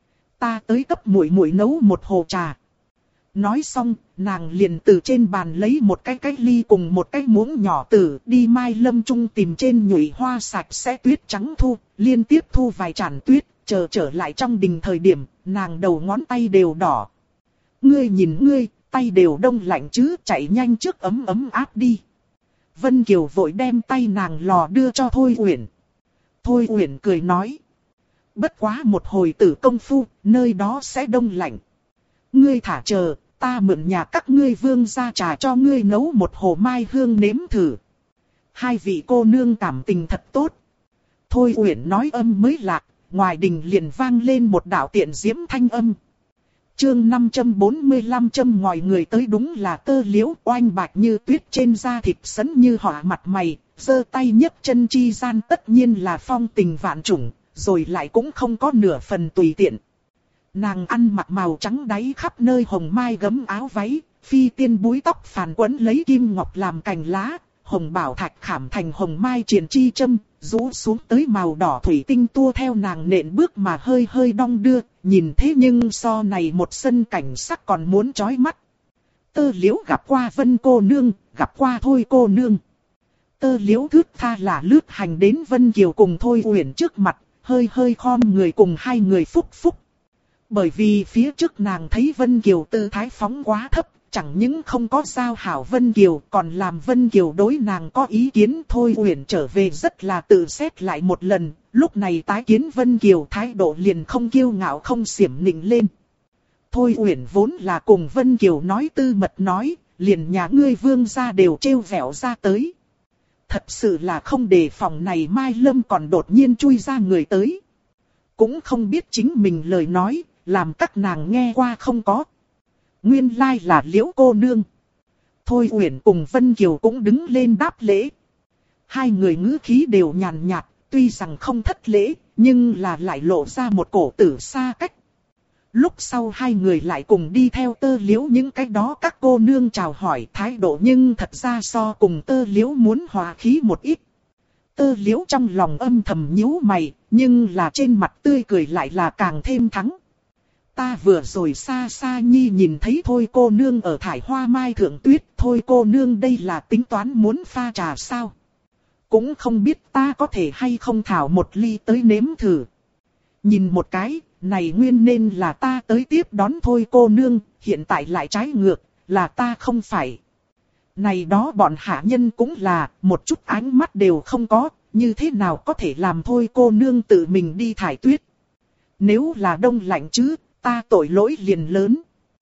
Ta tới cấp muội muội nấu một hồ trà. Nói xong, nàng liền từ trên bàn lấy một cái ly cùng một cái muỗng nhỏ tử, đi Mai Lâm Trung tìm trên nhụy hoa sạch sẽ tuyết trắng thu, liên tiếp thu vài tràn tuyết, trở lại trong đình thời điểm, nàng đầu ngón tay đều đỏ. Ngươi nhìn ngươi, tay đều đông lạnh chứ, chạy nhanh trước ấm áp đi. Vân Kiều vội đem tay nàng lò đưa cho Thôi Uyển. Thôi Uyển cười nói. Bất quá một hồi tử công phu, nơi đó sẽ đông lạnh. Ngươi thả chờ, ta mượn nhà các ngươi vương gia trà cho ngươi nấu một hồ mai hương nếm thử. Hai vị cô nương cảm tình thật tốt. Thôi Uyển nói âm mới lạc, ngoài đình liền vang lên một đạo tiện diễm thanh âm. Chương 545 châm ngòi người tới đúng là Tơ Liễu, oanh bạch như tuyết trên da thịt sấn như họa mặt mày, giơ tay nhấc chân chi gian tất nhiên là phong tình vạn trùng, rồi lại cũng không có nửa phần tùy tiện. Nàng ăn mặc màu trắng đáy khắp nơi hồng mai gấm áo váy, phi tiên búi tóc phàn quấn lấy kim ngọc làm cành lá, hồng bảo thạch khảm thành hồng mai triền chi châm, rũ xuống tới màu đỏ thủy tinh tua theo nàng nện bước mà hơi hơi đong đưa, nhìn thế nhưng so này một sân cảnh sắc còn muốn chói mắt. Tơ Liễu gặp qua Vân cô nương, gặp qua Thôi cô nương. Tơ Liễu thướt tha là lướt hành đến Vân Kiều cùng Thôi Uyển trước mặt, hơi hơi khom người cùng hai người phúc phúc. Bởi vì phía trước nàng thấy Vân Kiều tư thái phóng quá thấp, chẳng những không có giao hảo Vân Kiều, còn làm Vân Kiều đối nàng có ý kiến. Thôi Uyển trở về rất là tự xét lại một lần, lúc này tái kiến Vân Kiều thái độ liền không kiêu ngạo không xiểm nịnh lên. Thôi Uyển vốn là cùng Vân Kiều nói tư mật nói, liền nhà ngươi vương gia đều trêu vẻo ra tới. Thật sự là không đề phòng này Mai Lâm còn đột nhiên chui ra người tới. Cũng không biết chính mình lời nói, làm các nàng nghe qua không có. Nguyên lai là Liễu cô nương. Thôi Uyển cùng Vân Kiều cũng đứng lên đáp lễ. Hai người ngữ khí đều nhàn nhạt, tuy rằng không thất lễ, nhưng là lại lộ ra một cổ tử xa cách. Lúc sau hai người lại cùng đi theo Tơ Liễu những cái đó các cô nương chào hỏi, thái độ nhưng thật ra so cùng Tơ Liễu muốn hòa khí một ít. Tơ Liễu trong lòng âm thầm nhíu mày, nhưng là trên mặt tươi cười lại là càng thêm thắng. Ta vừa rồi xa xa nhi nhìn thấy Thôi cô nương ở thải hoa mai thượng tuyết, Thôi cô nương đây là tính toán muốn pha trà sao? Cũng không biết ta có thể hay không thảo một ly tới nếm thử. Nhìn một cái, này nguyên nên là ta tới tiếp đón Thôi cô nương, hiện tại lại trái ngược, là ta không phải. Này đó bọn hạ nhân cũng là, một chút ánh mắt đều không có, như thế nào có thể làm Thôi cô nương tự mình đi thải tuyết. Nếu là đông lạnh chứ, ta tội lỗi liền lớn.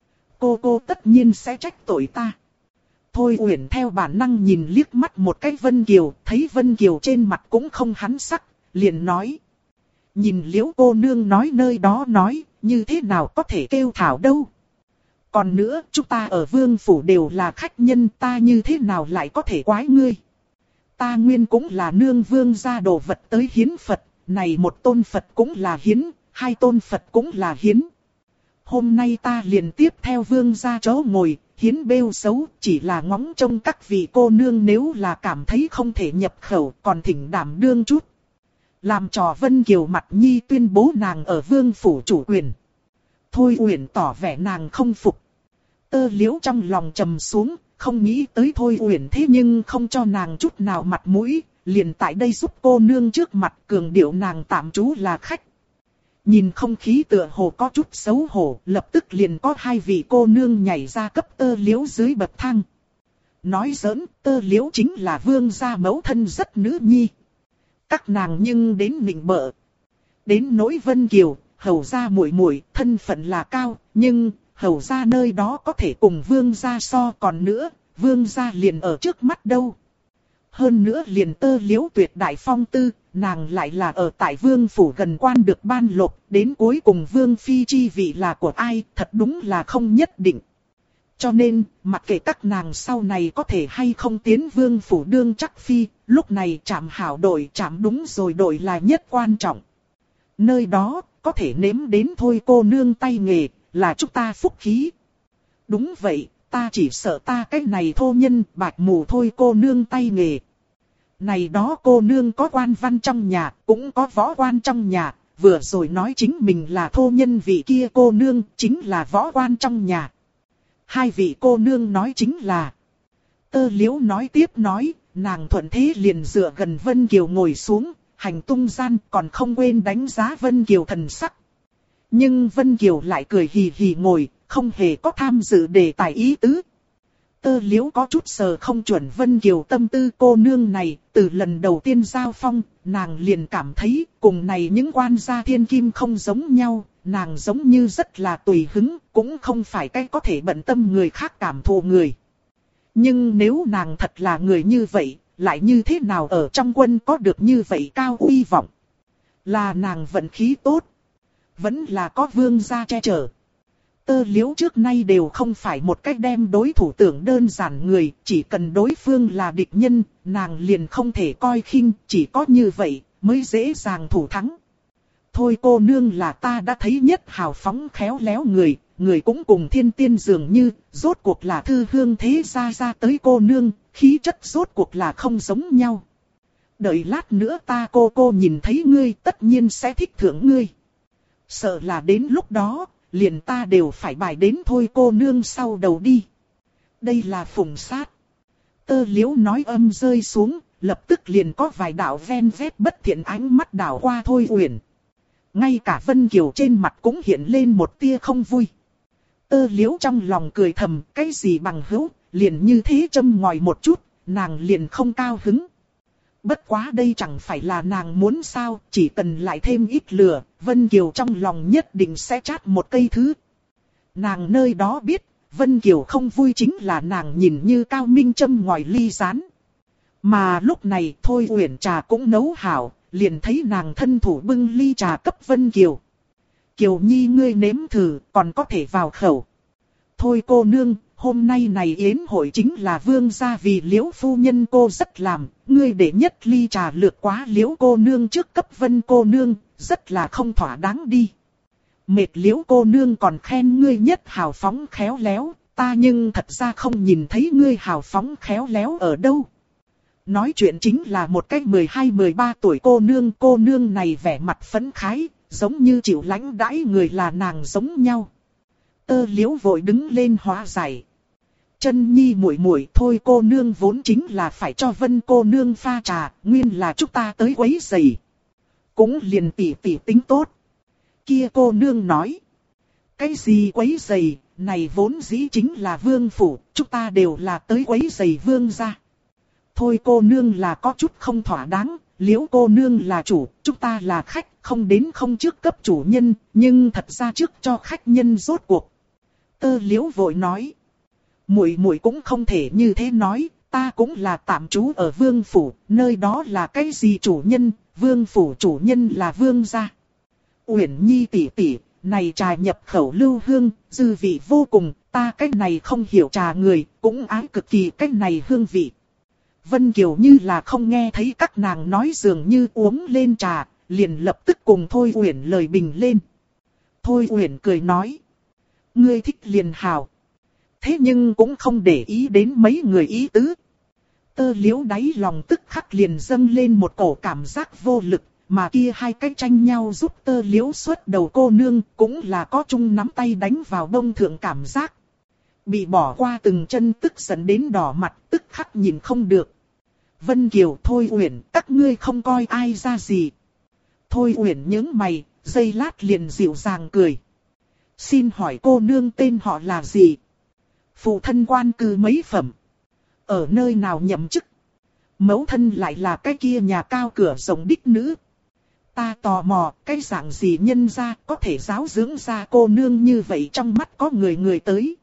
Cô tất nhiên sẽ trách tội ta. Thôi Uyển theo bản năng nhìn liếc mắt một cái Vân Kiều, thấy Vân Kiều trên mặt cũng không hắn sắc, liền nói. Nhìn Liễu cô nương nói nơi đó nói, như thế nào có thể kêu thảo đâu. Còn nữa, chúng ta ở vương phủ đều là khách nhân, ta như thế nào lại có thể quái ngươi. Ta nguyên cũng là nương vương gia đồ vật tới hiến Phật, này một tôn Phật cũng là hiến, hai tôn Phật cũng là hiến. Hôm nay ta liền tiếp theo vương gia chỗ ngồi, hiến bêu xấu, chỉ là ngóng trông các vị cô nương nếu là cảm thấy không thể nhập khẩu, còn thỉnh đảm đương chút. Làm trò Vân Kiều mặt nhi tuyên bố nàng ở vương phủ chủ quyền. Thôi Uyển tỏ vẻ nàng không phục. Tơ Liễu trong lòng trầm xuống, không nghĩ tới Thôi Uyển thế nhưng không cho nàng chút nào mặt mũi, liền tại đây giúp cô nương trước mặt cường điệu nàng tạm trú là khách. Nhìn không khí tựa hồ có chút xấu hổ, lập tức liền có hai vị cô nương nhảy ra cấp Tơ Liễu dưới bậc thang. Nói giỡn, Tơ Liễu chính là vương gia mẫu thân rất nữ nhi. Các nàng nhưng đến nịnh bợ. Đến nỗi Vân Kiều, hầu gia muội muội, thân phận là cao, nhưng hầu gia nơi đó có thể cùng vương gia so, còn nữa, vương gia liền ở trước mắt đâu. Hơn nữa liền Tơ Liễu tuyệt đại phong tư, nàng lại là ở tại vương phủ gần quan được ban lộc, đến cuối cùng vương phi chi vị là của ai, thật đúng là không nhất định. Cho nên, mặc kệ các nàng sau này có thể hay không tiến vương phủ đương chắc phi, lúc này chạm hảo đổi chạm đúng rồi đổi là nhất quan trọng. Nơi đó, có thể nếm đến Thôi cô nương tay nghề, là chúng ta phúc khí. Đúng vậy, ta chỉ sợ ta cái này thô nhân bạch mù Thôi cô nương tay nghề. Này đó cô nương có quan văn trong nhà, cũng có võ quan trong nhà, vừa rồi nói chính mình là thô nhân, vị kia cô nương chính là võ quan trong nhà. Hai vị cô nương nói chính là. Tơ Liễu nói tiếp nói, nàng thuận thế liền dựa gần Vân Kiều ngồi xuống, hành tung gian còn không quên đánh giá Vân Kiều thần sắc. Nhưng Vân Kiều lại cười hì hì ngồi, không hề có tham dự đề tài ý tứ. Tơ Liễu có chút sờ không chuẩn Vân Kiều tâm tư, cô nương này, từ lần đầu tiên giao phong, nàng liền cảm thấy cùng này những quan gia thiên kim không giống nhau, nàng giống như rất là tùy hứng, cũng không phải cái có thể bận tâm người khác cảm thụ người. Nhưng nếu nàng thật là người như vậy, lại như thế nào ở trong quân có được như vậy cao uy vọng? Là nàng vận khí tốt, vẫn là có vương gia che chở. Tơ Liễu trước nay đều không phải một cách đem đối thủ tưởng đơn giản người, chỉ cần đối phương là địch nhân, nàng liền không thể coi khinh, chỉ có như vậy mới dễ dàng thủ thắng. Thôi cô nương là ta đã thấy nhất hào phóng khéo léo người, người cũng cùng thiên tiên dường như, rốt cuộc là thư hương thế gia ra tới cô nương, khí chất rốt cuộc là không giống nhau. Đợi lát nữa ta cô nhìn thấy ngươi tất nhiên sẽ thích thưởng ngươi. Sợ là đến lúc đó, liền ta đều phải bài đến Thôi cô nương sau đầu đi. Đây là phùng sát. Tơ Liễu nói âm rơi xuống, lập tức liền có vài đạo ven vét bất thiện ánh mắt đảo qua Thôi Uyển. Ngay cả Vân Kiều trên mặt cũng hiện lên một tia không vui. Tơ Liễu trong lòng cười thầm, cái gì bằng hữu, liền như thế châm ngòi một chút, nàng liền không cao hứng. Bất quá đây chẳng phải là nàng muốn sao, chỉ cần lại thêm ít lửa, Vân Kiều trong lòng nhất định sẽ chát một cây thứ. Nàng nơi đó biết, Vân Kiều không vui chính là nàng nhìn như cao minh châm ngòi ly rán. Mà lúc này Thôi Uyển trà cũng nấu hảo, liền thấy nàng thân thủ bưng ly trà cấp Vân Kiều. Kiều Nhi ngươi nếm thử, còn có thể vào khẩu. Thôi cô nương, hôm nay này yến hội chính là vương gia vì Liễu phu nhân cô rất làm, ngươi để nhất ly trà lược quá Liễu cô nương trước cấp Vân cô nương, rất là không thỏa đáng đi. Mệt Liễu cô nương còn khen ngươi nhất hào phóng khéo léo, ta nhưng thật ra không nhìn thấy ngươi hào phóng khéo léo ở đâu. Nói chuyện chính là một cái 12-13 tuổi cô nương này vẻ mặt phấn khái, giống như chịu lãnh đãi người là nàng giống nhau. Tơ Liễu vội đứng lên hóa giải. Chân nhi muội muội thôi, cô nương vốn chính là phải cho Vân cô nương pha trà, nguyên là chúng ta tới quấy rầy. Cũng liền tỉ tính tốt. Kia cô nương nói. Cái gì quấy rầy, này vốn dĩ chính là vương phủ, chúng ta đều là tới quấy rầy vương gia. Thôi cô nương là có chút không thỏa đáng, Liễu cô nương là chủ, chúng ta là khách, không đến không trước cấp chủ nhân, nhưng thật ra trước cho khách nhân rốt cuộc. Tơ Liễu vội nói. Muội cũng không thể như thế nói, ta cũng là tạm trú ở vương phủ, nơi đó là cái gì chủ nhân, vương phủ chủ nhân là vương gia. Uyển Nhi tỷ tỷ, này trà nhập khẩu lưu hương, dư vị vô cùng, ta cái này không hiểu trà người, cũng ái cực kỳ cái này hương vị. Vân Kiều như là không nghe thấy các nàng nói, dường như uống lên trà, liền lập tức cùng Thôi Uyển lời bình lên. Thôi Uyển cười nói, ngươi thích liền hào. Thế nhưng cũng không để ý đến mấy người ý tứ. Tơ Liễu đáy lòng tức khắc liền dâng lên một cổ cảm giác vô lực, mà kia hai cái tranh nhau giúp Tơ Liễu xuất đầu cô nương cũng là có chung nắm tay đánh vào bông thượng cảm giác. Bị bỏ qua từng chân tức giận đến đỏ mặt, tức khắc nhìn không được. Vân Kiều, Thôi Uyển, các ngươi không coi ai ra gì. Thôi Uyển nhướng mày, giây lát liền dịu dàng cười. Xin hỏi cô nương tên họ là gì? Phụ thân quan cư mấy phẩm? Ở nơi nào nhậm chức? Mẫu thân lại là cái kia nhà cao cửa rộng đích nữ. Ta tò mò, cái dạng gì nhân gia có thể giáo dưỡng ra cô nương như vậy, trong mắt có người tới.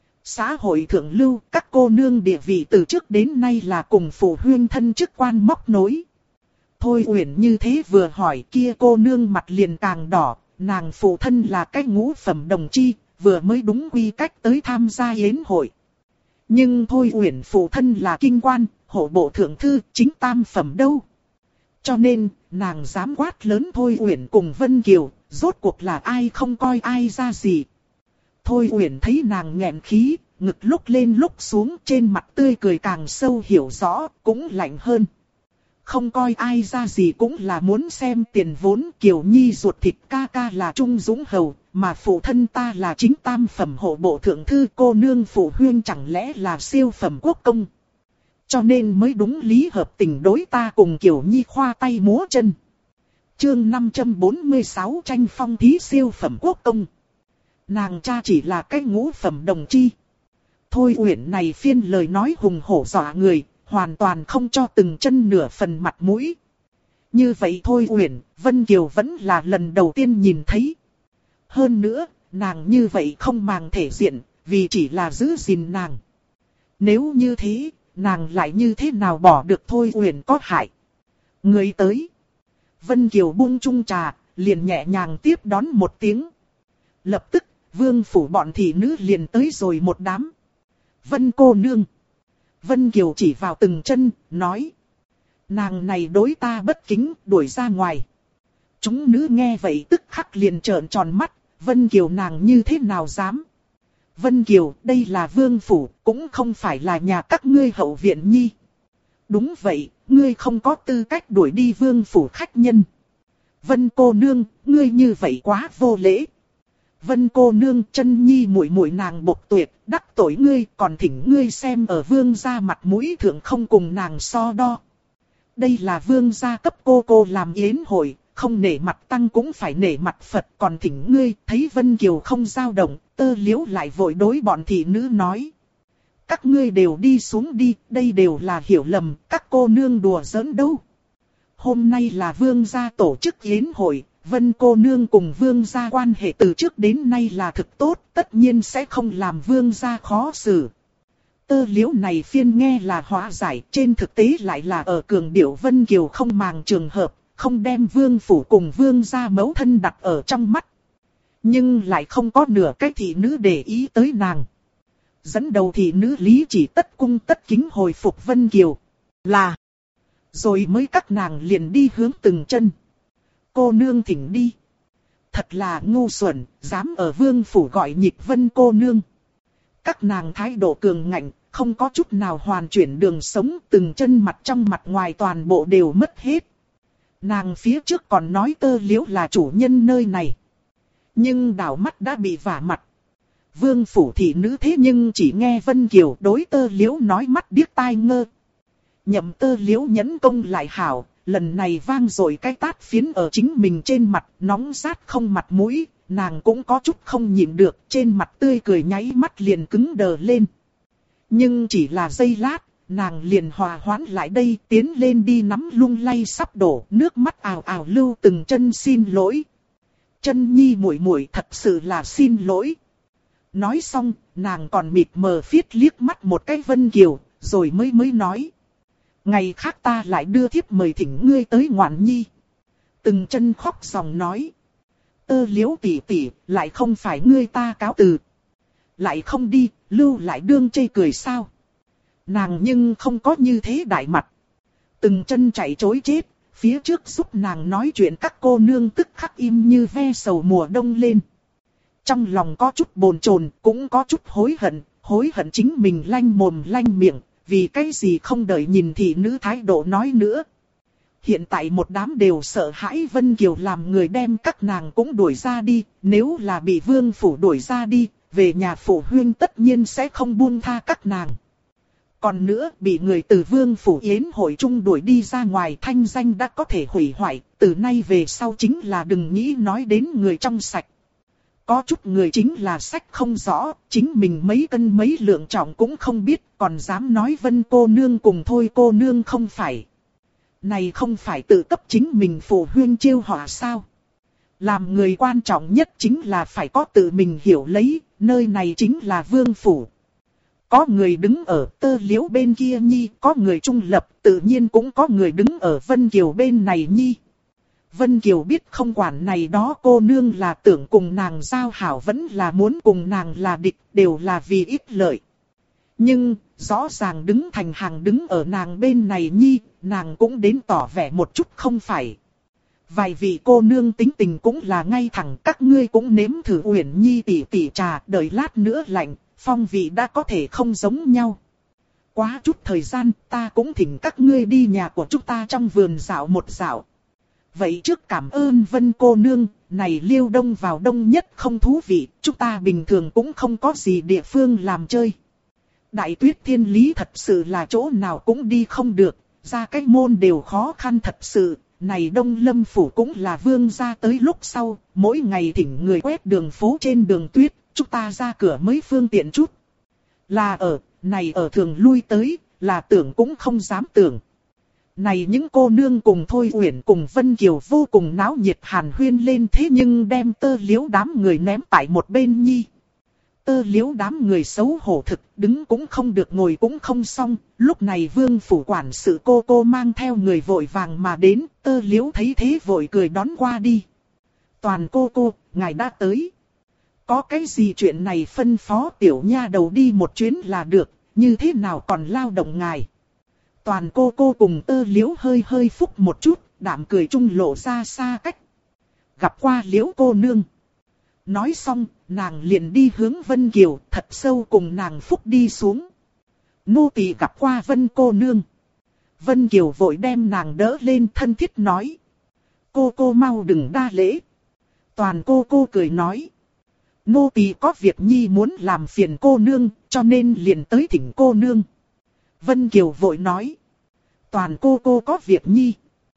Xã hội thượng lưu, các cô nương địa vị từ trước đến nay là cùng phụ huynh thân chức quan móc nối. Thôi Uyển như thế vừa hỏi, kia cô nương mặt liền càng đỏ, nàng phụ thân là cái ngũ phẩm đồng chi, vừa mới đúng quy cách tới tham gia yến hội. Nhưng Thôi Uyển phụ thân là kinh quan, hộ bộ thượng thư, chính tam phẩm đâu. Cho nên, nàng dám quát lớn Thôi Uyển cùng Vân Kiều, rốt cuộc là ai không coi ai ra gì. Thôi Uyển thấy nàng nghẹn khí, ngực lúc lên lúc xuống, trên mặt tươi cười càng sâu hiểu rõ, cũng lạnh hơn. Không coi ai ra gì cũng là muốn xem tiền vốn. Kiều Nhi ruột thịt ca ca là Trung Dũng Hầu, mà phụ thân ta là chính tam phẩm hộ bộ thượng thư, cô nương phụ huynh chẳng lẽ là siêu phẩm quốc công. Cho nên mới đúng lý hợp tình đối ta cùng Kiều Nhi khoa tay múa chân. Chương 546 tranh phong thí siêu phẩm quốc công. Nàng cha chỉ là cái ngũ phẩm đồng chi. Thôi Uyển này phiên lời nói hùng hổ dọa người, hoàn toàn không cho từng chân nửa phần mặt mũi. Như vậy Thôi Uyển, Vân Kiều vẫn là lần đầu tiên nhìn thấy. Hơn nữa, nàng như vậy không màng thể diện, vì chỉ là giữ gìn nàng. Nếu như thế, nàng lại như thế nào bỏ được Thôi Uyển có hại. Người tới. Vân Kiều buông chung trà, liền nhẹ nhàng tiếp đón một tiếng. Lập tức, vương phủ bọn thị nữ liền tới rồi một đám. Vân cô nương. Vân Kiều chỉ vào từng chân, nói. Nàng này đối ta bất kính, đuổi ra ngoài. Chúng nữ nghe vậy tức khắc liền trợn tròn mắt, Vân Kiều nàng như thế nào dám. Vân Kiều, đây là vương phủ, cũng không phải là nhà các ngươi hậu viện nhi. Đúng vậy, ngươi không có tư cách đuổi đi vương phủ khách nhân. Vân cô nương, ngươi như vậy quá vô lễ. Vân cô nương, chân nhi muội muội nàng bộc tuyệt, đắc tội ngươi, còn thỉnh ngươi xem ở vương gia mặt mũi thượng không cùng nàng so đo. Đây là vương gia cấp cô làm yến hội, không nể mặt tăng cũng phải nể mặt Phật, còn thỉnh ngươi. Thấy Vân Kiều không dao động, Tơ Liễu lại vội đối bọn thị nữ nói. Các ngươi đều đi xuống đi, đây đều là hiểu lầm, các cô nương đùa giỡn đâu. Hôm nay là vương gia tổ chức yến hội, Vân cô nương cùng vương gia quan hệ từ trước đến nay là thực tốt, tất nhiên sẽ không làm vương gia khó xử. Tơ Liễu này phiên nghe là hóa giải, trên thực tế lại là ở cường điệu Vân Kiều không màng trường hợp, không đem vương phủ cùng vương gia mẫu thân đặt ở trong mắt. Nhưng lại không có nửa cái thị nữ để ý tới nàng. Dẫn đầu thị nữ Lý chỉ tất cung tất kính hồi phục Vân Kiều. Là. Rồi mới các nàng liền đi hướng từng chân. Cô nương thỉnh đi. thật là ngu xuẩn, dám ở vương phủ gọi nhịp Vân cô nương. Các nàng thái độ cường ngạnh, không có chút nào hoàn chuyển đường sống, từng chân mặt trong mặt ngoài toàn bộ đều mất hết. Nàng phía trước còn nói Tơ Liễu là chủ nhân nơi này. Nhưng đảo mắt đã bị vả mặt. Vương phủ thị nữ thế nhưng chỉ nghe Vân Kiều đối Tơ Liễu nói mắt điếc tai ngơ. Nhậm Tơ Liễu nhẫn công lại hảo, lần này vang rồi cái tát phiến ở chính mình trên mặt, nóng rát không mặt mũi, nàng cũng có chút không nhịn được, trên mặt tươi cười nháy mắt liền cứng đờ lên. Nhưng chỉ là giây lát, nàng liền hòa hoãn lại đây, tiến lên đi nắm lung lay sắp đổ, nước mắt ào ào lưu từng chân xin lỗi. Chân nhi muội muội thật sự là xin lỗi. Nói xong, nàng còn mịt mờ phiết liếc mắt một cái Vân Kiều, rồi mới nói. Ngày khác ta lại đưa thiếp mời thỉnh ngươi tới ngoạn nhi. Từng chân khóc dòng nói. Tơ Liễu tỷ tỷ, lại không phải ngươi ta cáo từ. Lại không đi, lưu lại đương chê cười sao. Nàng nhưng không có như thế đại mặt. Từng chân chạy trối chết, phía trước giúp nàng nói chuyện các cô nương tức khắc im như ve sầu mùa đông lên. Trong lòng có chút bồn chồn, cũng có chút hối hận chính mình lanh mồm lanh miệng, vì cái gì không đợi nhìn thị nữ thái độ nói nữa. Hiện tại một đám đều sợ hãi Vân Kiều làm người đem các nàng cũng đuổi ra đi, nếu là bị vương phủ đuổi ra đi, về nhà phụ huynh tất nhiên sẽ không buông tha các nàng. Còn nữa, bị người từ vương phủ yến hội trung đuổi đi ra ngoài thanh danh đã có thể hủy hoại, từ nay về sau chính là đừng nghĩ nói đến người trong sạch. Có chút người chính là sách không rõ, chính mình mấy cân mấy lượng trọng cũng không biết, còn dám nói Vân cô nương cùng Thôi cô nương không phải. Này không phải tự cấp chính mình phụ huynh chiêu họa sao? Làm người quan trọng nhất chính là phải có tự mình hiểu lấy, nơi này chính là vương phủ. Có người đứng ở Tơ Liễu bên kia nhi, có người trung lập, tự nhiên cũng có người đứng ở Vân Kiều bên này nhi. Vân Kiều biết không quản này đó cô nương là tưởng cùng nàng giao hảo vẫn là muốn cùng nàng là địch, đều là vì ích lợi. Nhưng, rõ ràng đứng thành hàng đứng ở nàng bên này nhi, nàng cũng đến tỏ vẻ một chút không phải. Vài vị cô nương tính tình cũng là ngay thẳng, các ngươi cũng nếm thử Uyển Nhi tỉ tỉ trà, đợi lát nữa lạnh, phong vị đã có thể không giống nhau. Quá chút thời gian, ta cũng thỉnh các ngươi đi nhà của chúng ta trong vườn dạo một dạo. Vậy trước cảm ơn Vân cô nương, này Liêu Đông vào đông nhất không thú vị, chúng ta bình thường cũng không có gì địa phương làm chơi. Đại Tuyết Thiên Lý thật sự là chỗ nào cũng đi không được, ra cái môn đều khó khăn thật sự. Này Đông Lâm Phủ cũng là vương gia tới lúc sau, mỗi ngày thỉnh người quét đường phố trên đường tuyết, chúng ta ra cửa mới phương tiện chút. Là ở, này ở thường lui tới, là tưởng cũng không dám tưởng. Này những cô nương cùng Thôi Uyển cùng Vân Kiều vô cùng náo nhiệt hàn huyên lên thế nhưng đem Tơ Liễu đám người ném tại một bên nhi. Tơ Liễu đám người xấu hổ thực, đứng cũng không được ngồi cũng không xong, lúc này vương phủ quản sự cô mang theo người vội vàng mà đến, Tơ Liễu thấy thế vội cười đón qua đi. Toàn cô, ngài đã tới. Có cái gì chuyện này phân phó tiểu nha đầu đi một chuyến là được, như thế nào còn lao động ngài. Toàn cô cùng Tơ Liễu hơi phúc một chút, đạm cười trung lộ ra xa cách. Gặp qua Liễu cô nương. Nói xong, nàng liền đi hướng Vân Kiều, thật sâu cùng nàng phúc đi xuống. Nô tỳ gặp qua Vân cô nương. Vân Kiều vội đem nàng đỡ lên thân thiết nói. Cô mau đừng đa lễ. Toàn cô cười nói. Nô tỳ có việc nhi muốn làm phiền cô nương, cho nên liền tới thỉnh cô nương. Vân Kiều vội nói. Toàn cô có việc nhi.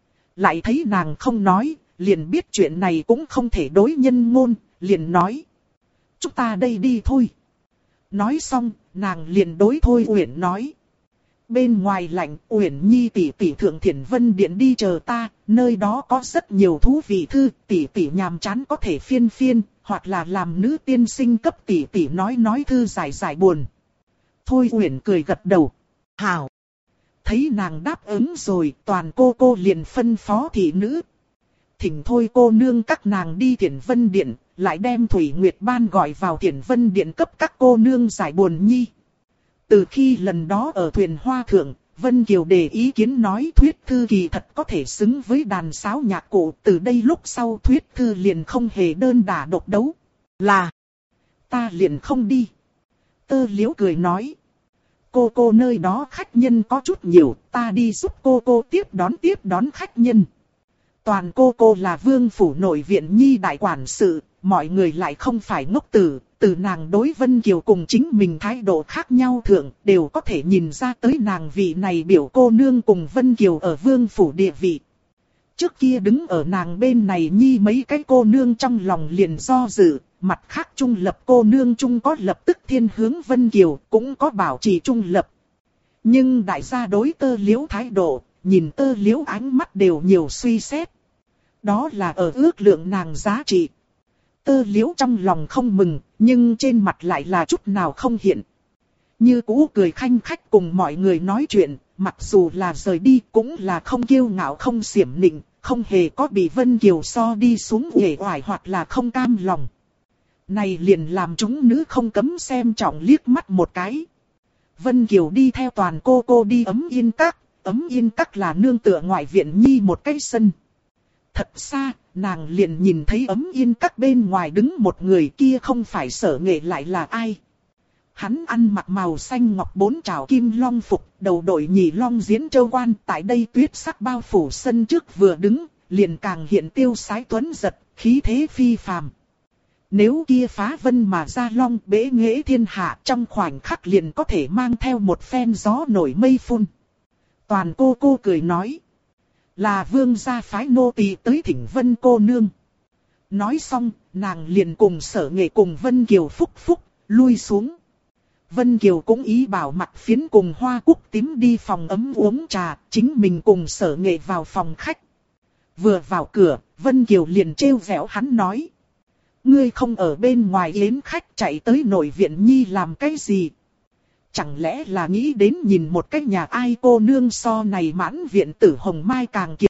Lại thấy nàng không nói, liền biết chuyện này cũng không thể đối nhân ngôn, liền nói. Chúng ta đây đi thôi. Nói xong, nàng liền đối Thôi Uyển nói. Bên ngoài lạnh, Uyển Nhi tỷ tỷ thượng Thiển Vân Điện đi chờ ta, nơi đó có rất nhiều thú vị thư, tỷ tỷ nhàm chán có thể phiên, hoặc là làm nữ tiên sinh cấp tỷ tỷ nói thư giải buồn. Thôi Uyển cười gật đầu. Hảo. Thấy nàng đáp ứng rồi, toàn cô liền phân phó thị nữ. Thỉnh Thôi cô nương các nàng đi Thiển Vân Điện, lại đem Thủy Nguyệt Ban gọi vào Thiển Vân Điện cấp các cô nương giải buồn nhi. Từ khi lần đó ở thuyền hoa thượng, Vân Kiều đề ý kiến nói Thuyết Thư kỳ thật có thể xứng với đàn sáo nhạc cụ. Từ đây lúc sau Thuyết Thư liền không hề đơn đả độc đấu. Là, ta liền không đi. Tơ Liễu cười nói. Cô nơi đó khách nhân có chút nhiều, ta đi giúp cô tiếp đón khách nhân. Toàn cô là vương phủ nội viện nhi đại quản sự, mọi người lại không phải ngốc tử. Từ nàng đối Vân Kiều cùng chính mình thái độ khác nhau thượng, đều có thể nhìn ra tới nàng vị này biểu cô nương cùng Vân Kiều ở vương phủ địa vị. Trước kia đứng ở nàng bên này nhi mấy cái cô nương trong lòng liền do dự, mặt khác trung lập cô nương trung có lập tức thiên hướng Vân Kiều, cũng có bảo trì trung lập. Nhưng đại gia đối Tơ Liễu thái độ, nhìn Tơ Liễu ánh mắt đều nhiều suy xét. Đó là ở ước lượng nàng giá trị. Tơ Liễu trong lòng không mừng, nhưng trên mặt lại là chút nào không hiện. Như cũ cười khanh khách cùng mọi người nói chuyện, mặc dù là rời đi cũng là không kiêu ngạo không xiểm nịnh, không hề có bị Vân Kiều so đi xuống uể oải hoặc là không cam lòng. Này liền làm chúng nữ không cấm xem trọng liếc mắt một cái. Vân Kiều đi theo toàn cô đi Ấm Yên Các là nương tựa ngoại viện nhi một cái sân. Thật xa, nàng liền nhìn thấy Ấm Yên Các bên ngoài đứng một người, kia không phải Sở Nghệ lại là ai. Hắn ăn mặc màu xanh ngọc 4 trảo kim long phục, đầu đội nhị long diễn châu quan, tại đây tuyết sắc bao phủ sân trước vừa đứng, liền càng hiện tiêu sái tuấn giật, khí thế phi phàm. Nếu kia phá vân mà ra long bế nghệ thiên hạ, trong khoảnh khắc liền có thể mang theo một phen gió nổi mây phun. Toàn cô cười nói. Là vương gia phái nô tỳ tới thỉnh Vân cô nương. Nói xong, nàng liền cùng Sở Nghệ cùng Vân Kiều phúc lui xuống. Vân Kiều cũng ý bảo mặt phiến cùng Hoa Cúc Tím đi phòng ấm uống trà, chính mình cùng Sở Nghệ vào phòng khách. Vừa vào cửa, Vân Kiều liền trêu vẻo hắn nói. Ngươi không ở bên ngoài yến khách chạy tới nội viện nhi làm cái gì? Chẳng lẽ là nghĩ đến nhìn một cái nhà ai cô nương so này mãn viện tử hồng mai càng kiệt